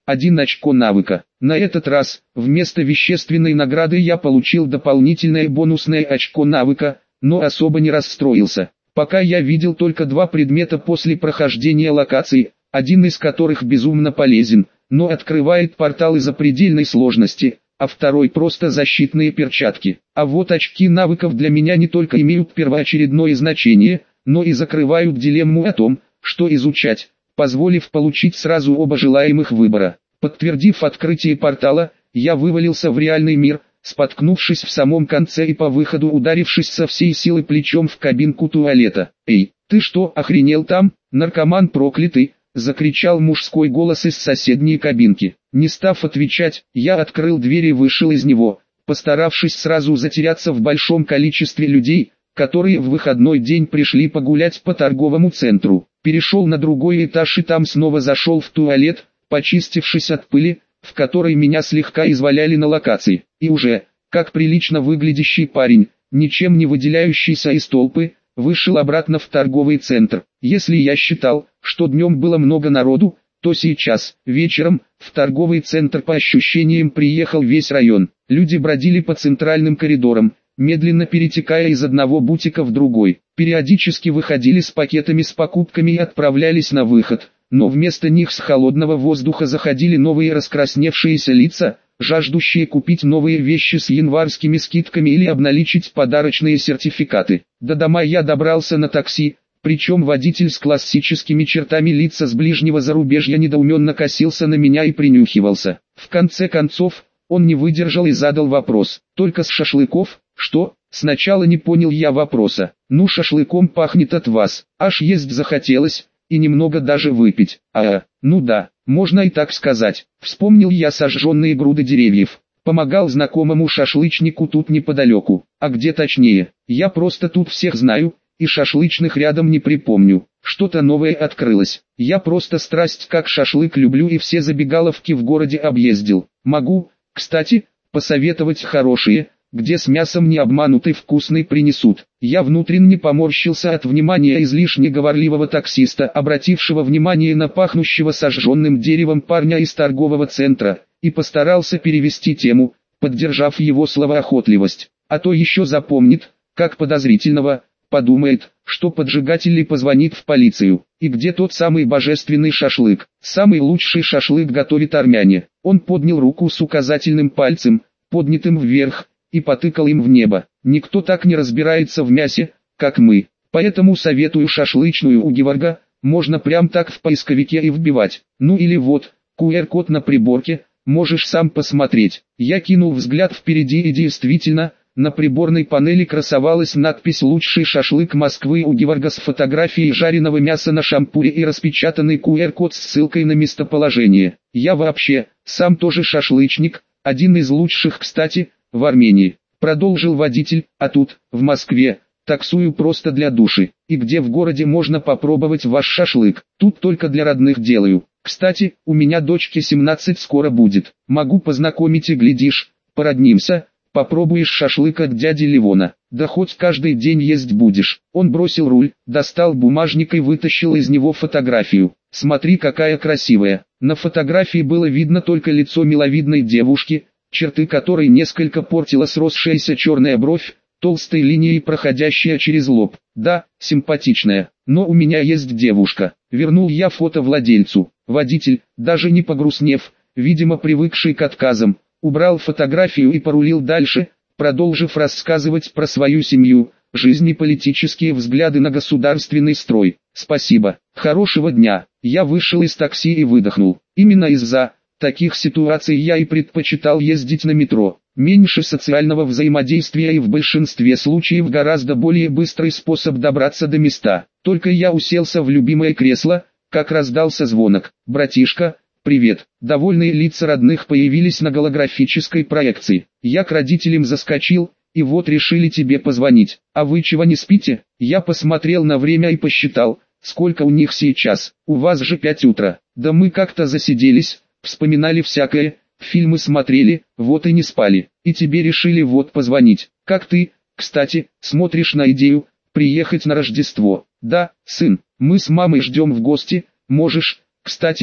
1 очко навыка. На этот раз, вместо вещественной награды я получил дополнительное бонусное очко навыка, но особо не расстроился. Пока я видел только 2 предмета после прохождения локаций, один из которых безумно полезен, но открывает порталы запредельной сложности, а второй просто защитные перчатки. А вот очки навыков для меня не только имеют первоочередное значение, но и закрывают дилемму о том, что изучать, позволив получить сразу оба желаемых выбора. Подтвердив открытие портала, я вывалился в реальный мир, споткнувшись в самом конце и по выходу ударившись со всей силы плечом в кабинку туалета. «Эй, ты что, охренел там, наркоман проклятый?» — закричал мужской голос из соседней кабинки. Не став отвечать, я открыл дверь и вышел из него, постаравшись сразу затеряться в большом количестве людей, которые в выходной день пришли погулять по торговому центру. Перешел на другой этаж и там снова зашел в туалет, почистившись от пыли, в которой меня слегка изваляли на локации. И уже, как прилично выглядящий парень, ничем не выделяющийся из толпы, вышел обратно в торговый центр. Если я считал, что днем было много народу, то сейчас, вечером, в торговый центр по ощущениям приехал весь район. Люди бродили по центральным коридорам, медленно перетекая из одного бутика в другой. Периодически выходили с пакетами с покупками и отправлялись на выход, но вместо них с холодного воздуха заходили новые раскрасневшиеся лица, жаждущие купить новые вещи с январскими скидками или обналичить подарочные сертификаты. До дома я добрался на такси, причем водитель с классическими чертами лица с ближнего зарубежья недоуменно косился на меня и принюхивался. В конце концов, он не выдержал и задал вопрос: «Только с шашлыков?» «Что?» Сначала не понял я вопроса. «Ну, шашлыком пахнет от вас, аж есть захотелось, и немного даже выпить». Ну да, можно и так сказать. Вспомнил я сожженные груды деревьев. Помогал знакомому шашлычнику тут неподалеку. А где точнее? Я просто тут всех знаю, и шашлычных рядом не припомню. Что-то новое открылось. Я просто страсть как шашлык люблю и все забегаловки в городе объездил. Могу, кстати, посоветовать хорошие, где с мясом не обманутый вкусный принесут. Я внутренне поморщился от внимания излишне говорливого таксиста, обратившего внимание на пахнущего сожженным деревом парня из торгового центра, и постарался перевести тему, поддержав его словоохотливость. А то еще запомнит, как подозрительного, подумает, что поджигатель и позвонит в полицию. И где тот самый божественный шашлык? Самый лучший шашлык готовит армяне. Он поднял руку с указательным пальцем, поднятым вверх, и потыкал им в небо. Никто так не разбирается в мясе, как мы. Поэтому советую шашлычную у Геворга, можно прям так в поисковике и вбивать. Ну или вот, QR-код на приборке, можешь сам посмотреть. Я кинул взгляд впереди и действительно, на приборной панели красовалась надпись «Лучший шашлык Москвы» у Геворга с фотографией жареного мяса на шампуре и распечатанный QR-код с ссылкой на местоположение. Я вообще, сам тоже шашлычник, один из лучших, кстати, в Армении. Продолжил водитель, а тут, в Москве, таксую просто для души. И где в городе можно попробовать ваш шашлык? Тут только для родных делаю. Кстати, у меня дочке 17 скоро будет. Могу познакомить и глядишь, породнимся. Попробуешь шашлык от дяди Левона, да хоть каждый день есть будешь. Он бросил руль, достал бумажник и вытащил из него фотографию. Смотри, какая красивая. На фотографии было видно только лицо миловидной девушки, черты которой несколько портила сросшаяся черная бровь, толстой линией проходящая через лоб. Да, симпатичная, но у меня есть девушка. Вернул я фото владельцу. Водитель, даже не погрустнев, видимо привыкший к отказам, убрал фотографию и порулил дальше, продолжив рассказывать про свою семью, жизнь и политические взгляды на государственный строй. Спасибо, хорошего дня. Я вышел из такси и выдохнул. Именно из-за таких ситуаций я и предпочитал ездить на метро. Меньше социального взаимодействия и в большинстве случаев гораздо более быстрый способ добраться до места. Только я уселся в любимое кресло, как раздался звонок. «Братишка, привет». Довольные лица родных появились на голографической проекции. Я к родителям заскочил, и вот решили тебе позвонить. А вы чего не спите? Я посмотрел на время и посчитал, сколько у них сейчас. У вас же 5 утра. Да мы как-то засиделись, вспоминали всякое, фильмы смотрели, вот и не спали. И тебе решили вот позвонить. Как ты, кстати, смотришь на идею приехать на Рождество? Да, сын, мы с мамой ждем в гости, можешь, кстати,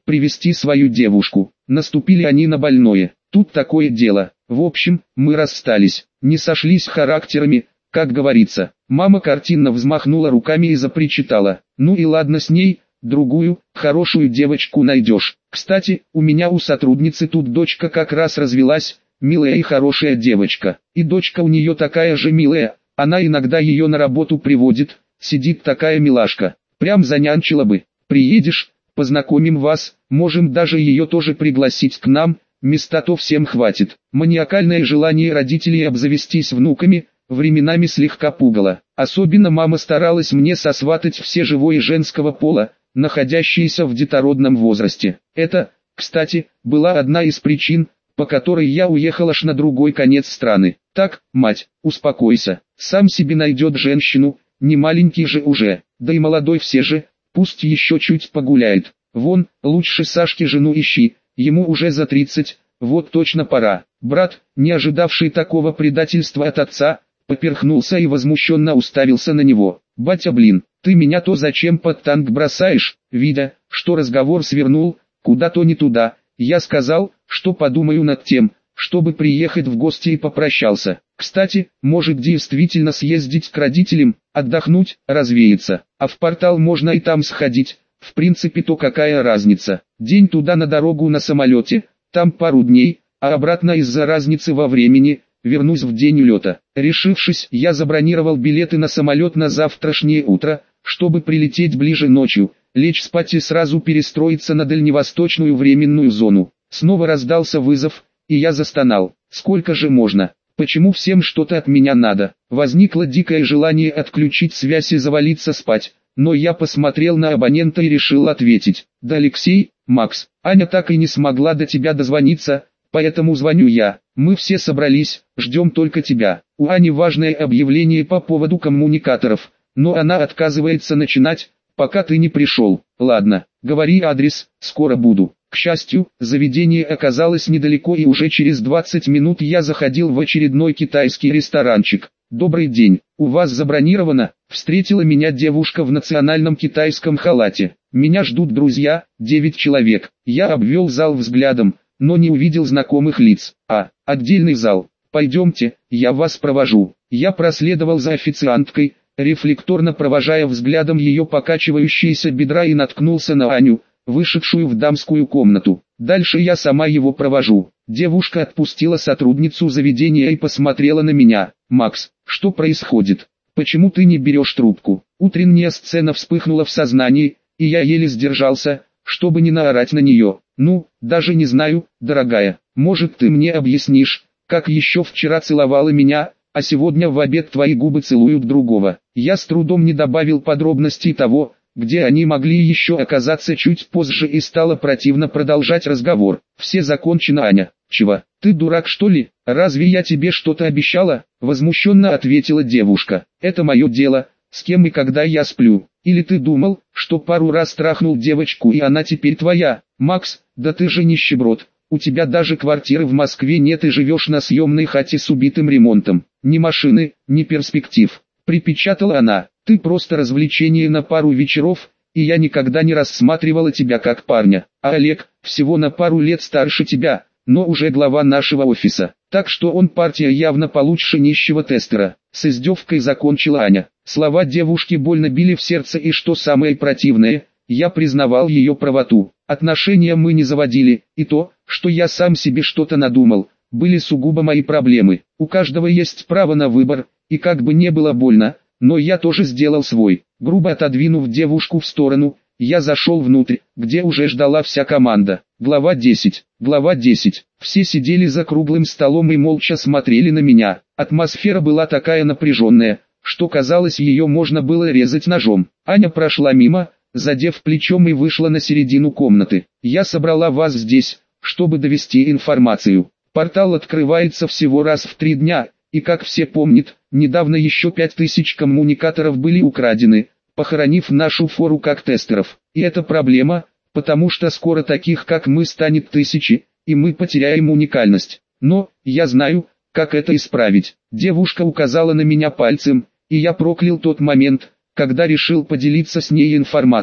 привести свою девушку. Наступили они на больное. Тут такое дело. В общем, мы расстались. Не сошлись характерами, как говорится. Мама картинно взмахнула руками и запричитала. Ну и ладно с ней, другую, хорошую девочку найдешь. Кстати, у меня у сотрудницы тут дочка как раз развелась, милая и хорошая девочка. И дочка у нее такая же милая, она иногда ее на работу приводит, сидит такая милашка. Прям занянчила бы. Приедешь, познакомим вас, можем даже ее тоже пригласить к нам, места-то всем хватит. Маниакальное желание родителей обзавестись внуками временами слегка пугало. Особенно мама старалась мне сосватать все живое женского пола, находящиеся в детородном возрасте. Это, кстати, была одна из причин, по которой я уехал аж на другой конец страны. Так, мать, успокойся, сам себе найдет женщину, не маленький же уже, да и молодой все же, пусть еще чуть погуляет. Вон, лучше Сашке жену ищи, ему уже за 30, вот точно пора. Брат, не ожидавший такого предательства от отца, поперхнулся и возмущенно уставился на него. «Батя, блин, ты меня то зачем под танк бросаешь?» Видя, что разговор свернул куда-то не туда, я сказал, что подумаю над тем, чтобы приехать в гости и попрощался. Кстати, может действительно съездить к родителям, отдохнуть, развеяться, а в портал можно и там сходить, в принципе то какая разница. День туда на дорогу на самолете, там пару дней, а обратно из-за разницы во времени, вернусь в день улета. Решившись, я забронировал билеты на самолет на завтрашнее утро, чтобы прилететь ближе ночью, лечь спать и сразу перестроиться на дальневосточную временную зону. Снова раздался вызов, и я застонал. Сколько же можно? Почему всем что-то от меня надо? Возникло дикое желание отключить связь и завалиться спать, но я посмотрел на абонента и решил ответить. Да, Алексей, Макс, Аня так и не смогла до тебя дозвониться, поэтому звоню я. Мы все собрались, ждем только тебя. У Ани важное объявление по поводу коммуникаторов, но она отказывается начинать, пока ты не пришел. Ладно, говори адрес, скоро буду. К счастью, заведение оказалось недалеко, и уже через 20 минут я заходил в очередной китайский ресторанчик. «Добрый день, у вас забронировано?» Встретила меня девушка в национальном китайском халате. «Меня ждут друзья, 9 человек». Я обвел зал взглядом, но не увидел знакомых лиц. Отдельный зал. Пойдемте, я вас провожу. Я проследовал за официанткой, рефлекторно провожая взглядом ее покачивающиеся бедра, и наткнулся на Аню, вышедшую в дамскую комнату. Дальше я сама его провожу. Девушка отпустила сотрудницу заведения и посмотрела на меня. «Макс, что происходит? Почему ты не берешь трубку?» Утренняя сцена вспыхнула в сознании, и я еле сдержался, чтобы не наорать на нее. «Ну, даже не знаю, дорогая, может ты мне объяснишь, как еще вчера целовала меня, а сегодня в обед твои губы целуют другого?» Я с трудом не добавил подробностей того, где они могли еще оказаться чуть позже, и стало противно продолжать разговор. «Все закончено, Аня». «Чего? Ты дурак что ли? Разве я тебе что-то обещала?» Возмущенно ответила девушка. «Это мое дело, с кем и когда я сплю. Или ты думал, что пару раз трахнул девочку и она теперь твоя? Макс, да ты же нищеброд. У тебя даже квартиры в Москве нет и живешь на съемной хате с убитым ремонтом. Ни машины, ни перспектив». Припечатала она. «Ты просто развлечение на пару вечеров, и я никогда не рассматривала тебя как парня. А Олег, всего на пару лет старше тебя, но уже глава нашего офиса. Так что он партия явно получше нищего тестера». С издевкой закончила Аня. Слова девушки больно били в сердце, и что самое противное, я признавал ее правоту. Отношения мы не заводили, и то, что я сам себе что-то надумал, были сугубо мои проблемы. У каждого есть право на выбор, и как бы не было больно, но я тоже сделал свой. Грубо отодвинув девушку в сторону, я зашел внутрь, где уже ждала вся команда. Глава 10. Глава 10. Все сидели за круглым столом и молча смотрели на меня. Атмосфера была такая напряженная, что казалось, ее можно было резать ножом. Аня прошла мимо, задев плечом, и вышла на середину комнаты. «Я собрала вас здесь, чтобы довести информацию. Портал открывается всего раз в 3 дня, и как все помнят, недавно еще 5000 коммуникаторов были украдены, похоронив нашу фору как тестеров. И это проблема, потому что скоро таких как мы станет 1000, и мы потеряем уникальность. Но, я знаю, как это исправить». Девушка указала на меня пальцем, и я проклял тот момент, когда решил поделиться с ней информацией.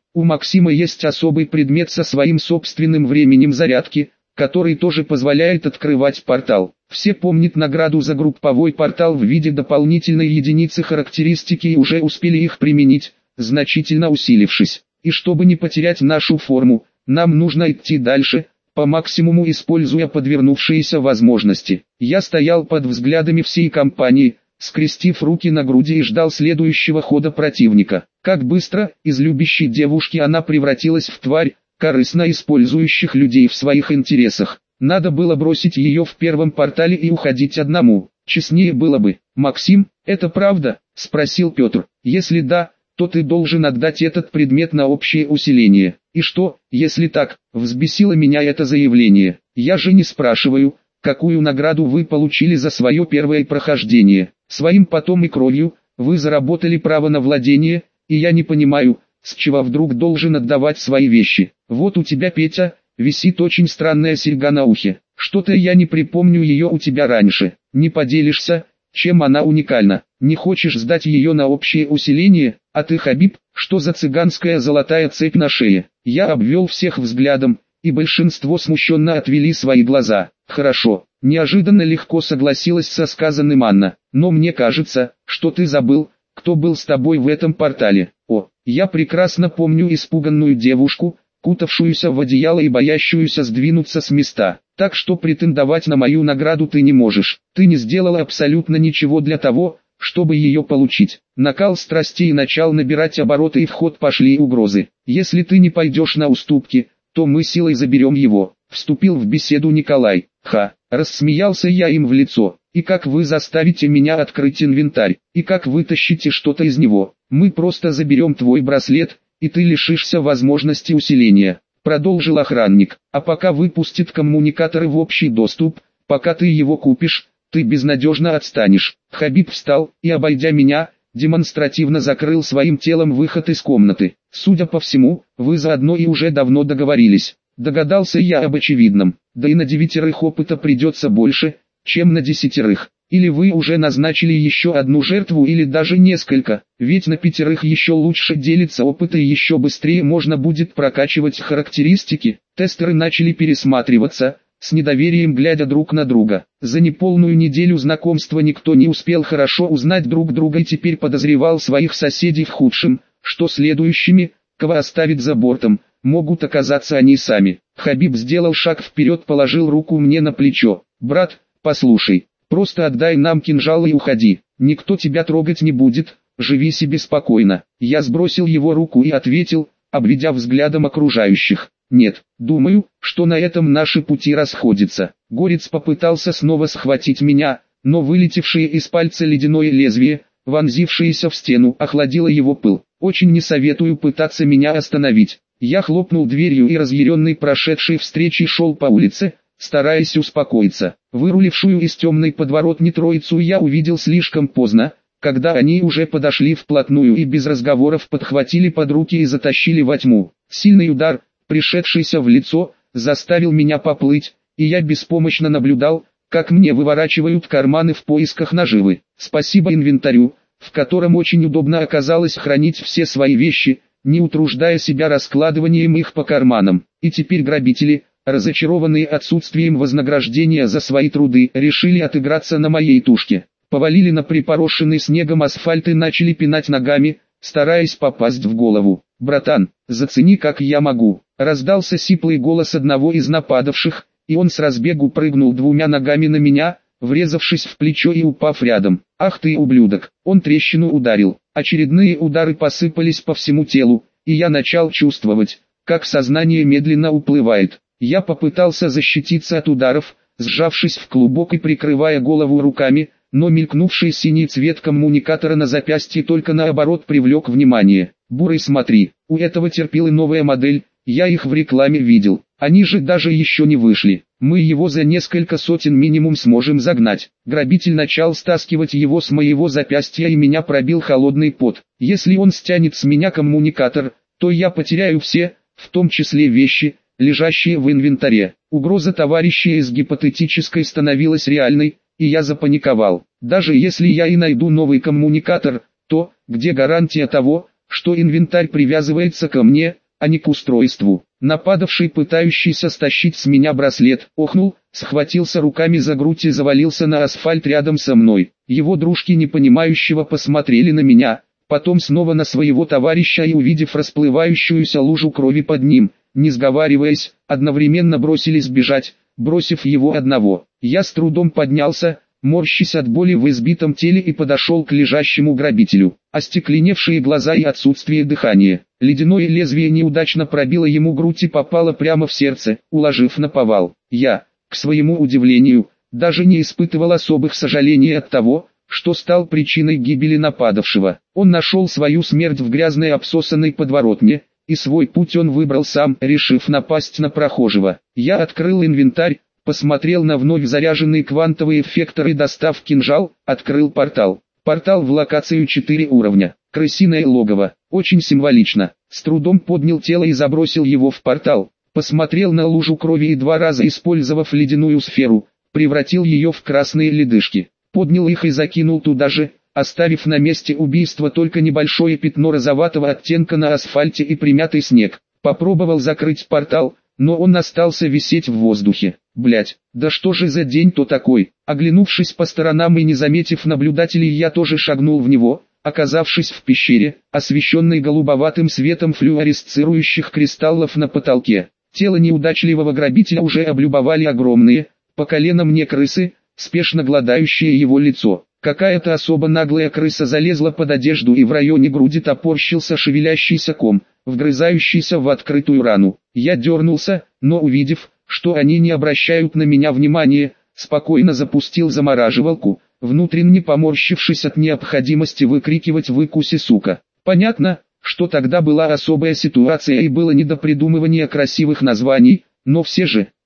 У Максима есть особый предмет со своим собственным временем зарядки, который тоже позволяет открывать портал. Все помнят награду за групповой портал в виде дополнительной единицы характеристики и уже успели их применить, значительно усилившись. И чтобы не потерять нашу форму, нам нужно идти дальше, по максимуму используя подвернувшиеся возможности. Я стоял под взглядами всей компании, скрестив руки на груди и ждал следующего хода противника. Как быстро, из любящей девушки она превратилась в тварь, корыстно использующих людей в своих интересах. Надо было бросить ее в первом портале и уходить одному. Честнее было бы. «Максим, это правда?» – спросил Петр. «Если да, то ты должен отдать этот предмет на общее усиление». «И что, если так?» – взбесило меня это заявление. «Я же не спрашиваю, какую награду вы получили за свое первое прохождение. Своим потом и кровью, вы заработали право на владение, и я не понимаю, с чего вдруг должен отдавать свои вещи. Вот у тебя, Петя, висит очень странная серьга на ухе. Что-то я не припомню ее у тебя раньше. Не поделишься, чем она уникальна? Не хочешь сдать ее на общее усиление? А ты, Хабиб, что за цыганская золотая цепь на шее?» Я обвел всех взглядом, и большинство смущенно отвели свои глаза. «Хорошо». Неожиданно легко согласилась со сказанным Анна. «Но мне кажется, что ты забыл, кто был с тобой в этом портале». «О, я прекрасно помню испуганную девушку, кутавшуюся в одеяло и боящуюся сдвинуться с места. Так что претендовать на мою награду ты не можешь. Ты не сделала абсолютно ничего для того, чтобы ее получить». Накал страстей начал набирать обороты и в ход пошли угрозы. «Если ты не пойдешь на уступки, то мы силой заберем его», — вступил в беседу Николай. «Ха!» — рассмеялся я им в лицо. «И как вы заставите меня открыть инвентарь? И как вытащите что-то из него? Мы просто заберем твой браслет, и ты лишишься возможности усиления», — продолжил охранник. «А пока выпустит коммуникаторы в общий доступ, пока ты его купишь, ты безнадежно отстанешь». Хабиб встал и, обойдя меня, демонстративно закрыл своим телом выход из комнаты. «Судя по всему, вы заодно и уже давно договорились». Догадался я об очевидном. Да и на 9 опыта придется больше, чем на 10. Или вы уже назначили еще одну жертву или даже несколько, ведь на 5 еще лучше делится опыт и еще быстрее можно будет прокачивать характеристики. Тестеры начали пересматриваться, с недоверием глядя друг на друга. За неполную неделю знакомства никто не успел хорошо узнать друг друга и теперь подозревал своих соседей в худшем, что следующими, кого оставить за бортом, могут оказаться они сами. Хабиб сделал шаг вперед, положил руку мне на плечо. «Брат, послушай, просто отдай нам кинжал и уходи. Никто тебя трогать не будет, живи себе спокойно». Я сбросил его руку и ответил, обведя взглядом окружающих: «Нет, думаю, что на этом наши пути расходятся». Горец попытался снова схватить меня, но вылетевшее из пальца ледяное лезвие, вонзившееся в стену, охладило его пыл. «Очень не советую пытаться меня остановить». Я хлопнул дверью и разъяренный прошедший встречи шел по улице, стараясь успокоиться. Вырулившую из темной подворотни троицу я увидел слишком поздно, когда они уже подошли вплотную и без разговоров подхватили под руки и затащили во тьму. Сильный удар, пришедшийся в лицо, заставил меня поплыть, и я беспомощно наблюдал, как мне выворачивают карманы в поисках наживы. Спасибо инвентарю, в котором очень удобно оказалось хранить все свои вещи, не утруждая себя раскладыванием их по карманам. И теперь грабители, разочарованные отсутствием вознаграждения за свои труды, решили отыграться на моей тушке. Повалили на припорошенный снегом асфальт и начали пинать ногами, стараясь попасть в голову. «Братан, зацени, как я могу», — раздался сиплый голос одного из нападавших, и он с разбегу прыгнул 2 ногами на меня, врезавшись в плечо и упав рядом. «Ах ты ублюдок!» Он трещину ударил. Очередные удары посыпались по всему телу, и я начал чувствовать, как сознание медленно уплывает. Я попытался защититься от ударов, сжавшись в клубок и прикрывая голову руками, но мелькнувший синий цвет коммуникатора на запястье только наоборот привлек внимание. «Бурый, смотри, у этого терпилы новая модель, я их в рекламе видел, они же даже еще не вышли. Мы его за несколько сотен минимум сможем загнать». Грабитель начал стаскивать его с моего запястья и меня пробил холодный пот. «Если он стянет с меня коммуникатор, то я потеряю все, в том числе вещи, лежащие в инвентаре». Угроза товарища из гипотетической становилась реальной, и я запаниковал. Даже если я и найду новый коммуникатор, то где гарантия того, что инвентарь привязывается ко мне, а не к устройству. Нападавший, пытающийся стащить с меня браслет, охнул, схватился руками за грудь и завалился на асфальт рядом со мной. Его дружки непонимающего посмотрели на меня, потом снова на своего товарища и, увидев расплывающуюся лужу крови под ним, не сговариваясь, одновременно бросились бежать, бросив его одного. Я с трудом поднялся, морщась от боли в избитом теле, и подошел к лежащему грабителю. Остекленевшие глаза и отсутствие дыхания. Ледяное лезвие неудачно пробило ему грудь и попало прямо в сердце, уложив наповал. Я, к своему удивлению, даже не испытывал особых сожалений от того, что стал причиной гибели нападавшего. Он нашел свою смерть в грязной обсосанной подворотне, и свой путь он выбрал сам, решив напасть на прохожего. Я открыл инвентарь, посмотрел на вновь заряженный квантовый эффектор и, достав кинжал, открыл портал. Портал в локацию 4 уровня. Крысиное логово. Очень символично. С трудом поднял тело и забросил его в портал. Посмотрел на лужу крови и 2 раза, использовав ледяную сферу, превратил ее в красные ледышки. Поднял их и закинул туда же, оставив на месте убийства только небольшое пятно розоватого оттенка на асфальте и примятый снег. Попробовал закрыть портал, но он остался висеть в воздухе. Блять, да что же за день-то такой? Оглянувшись по сторонам и не заметив наблюдателей, я тоже шагнул в него, оказавшись в пещере, освещенной голубоватым светом флюоресцирующих кристаллов на потолке. Тело неудачливого грабителя уже облюбовали огромные, по колено мне крысы, спешно гладающие его лицо. Какая-то особо наглая крыса залезла под одежду, и в районе груди топорщился шевелящийся ком, вгрызающийся в открытую рану. Я дернулся, но, увидев, что они не обращают на меня внимания, спокойно запустил замораживалку, внутренне поморщившись от необходимости выкрикивать «выкуси, сука!». Понятно, что тогда была особая ситуация и было не до придумывания красивых названий, но все же,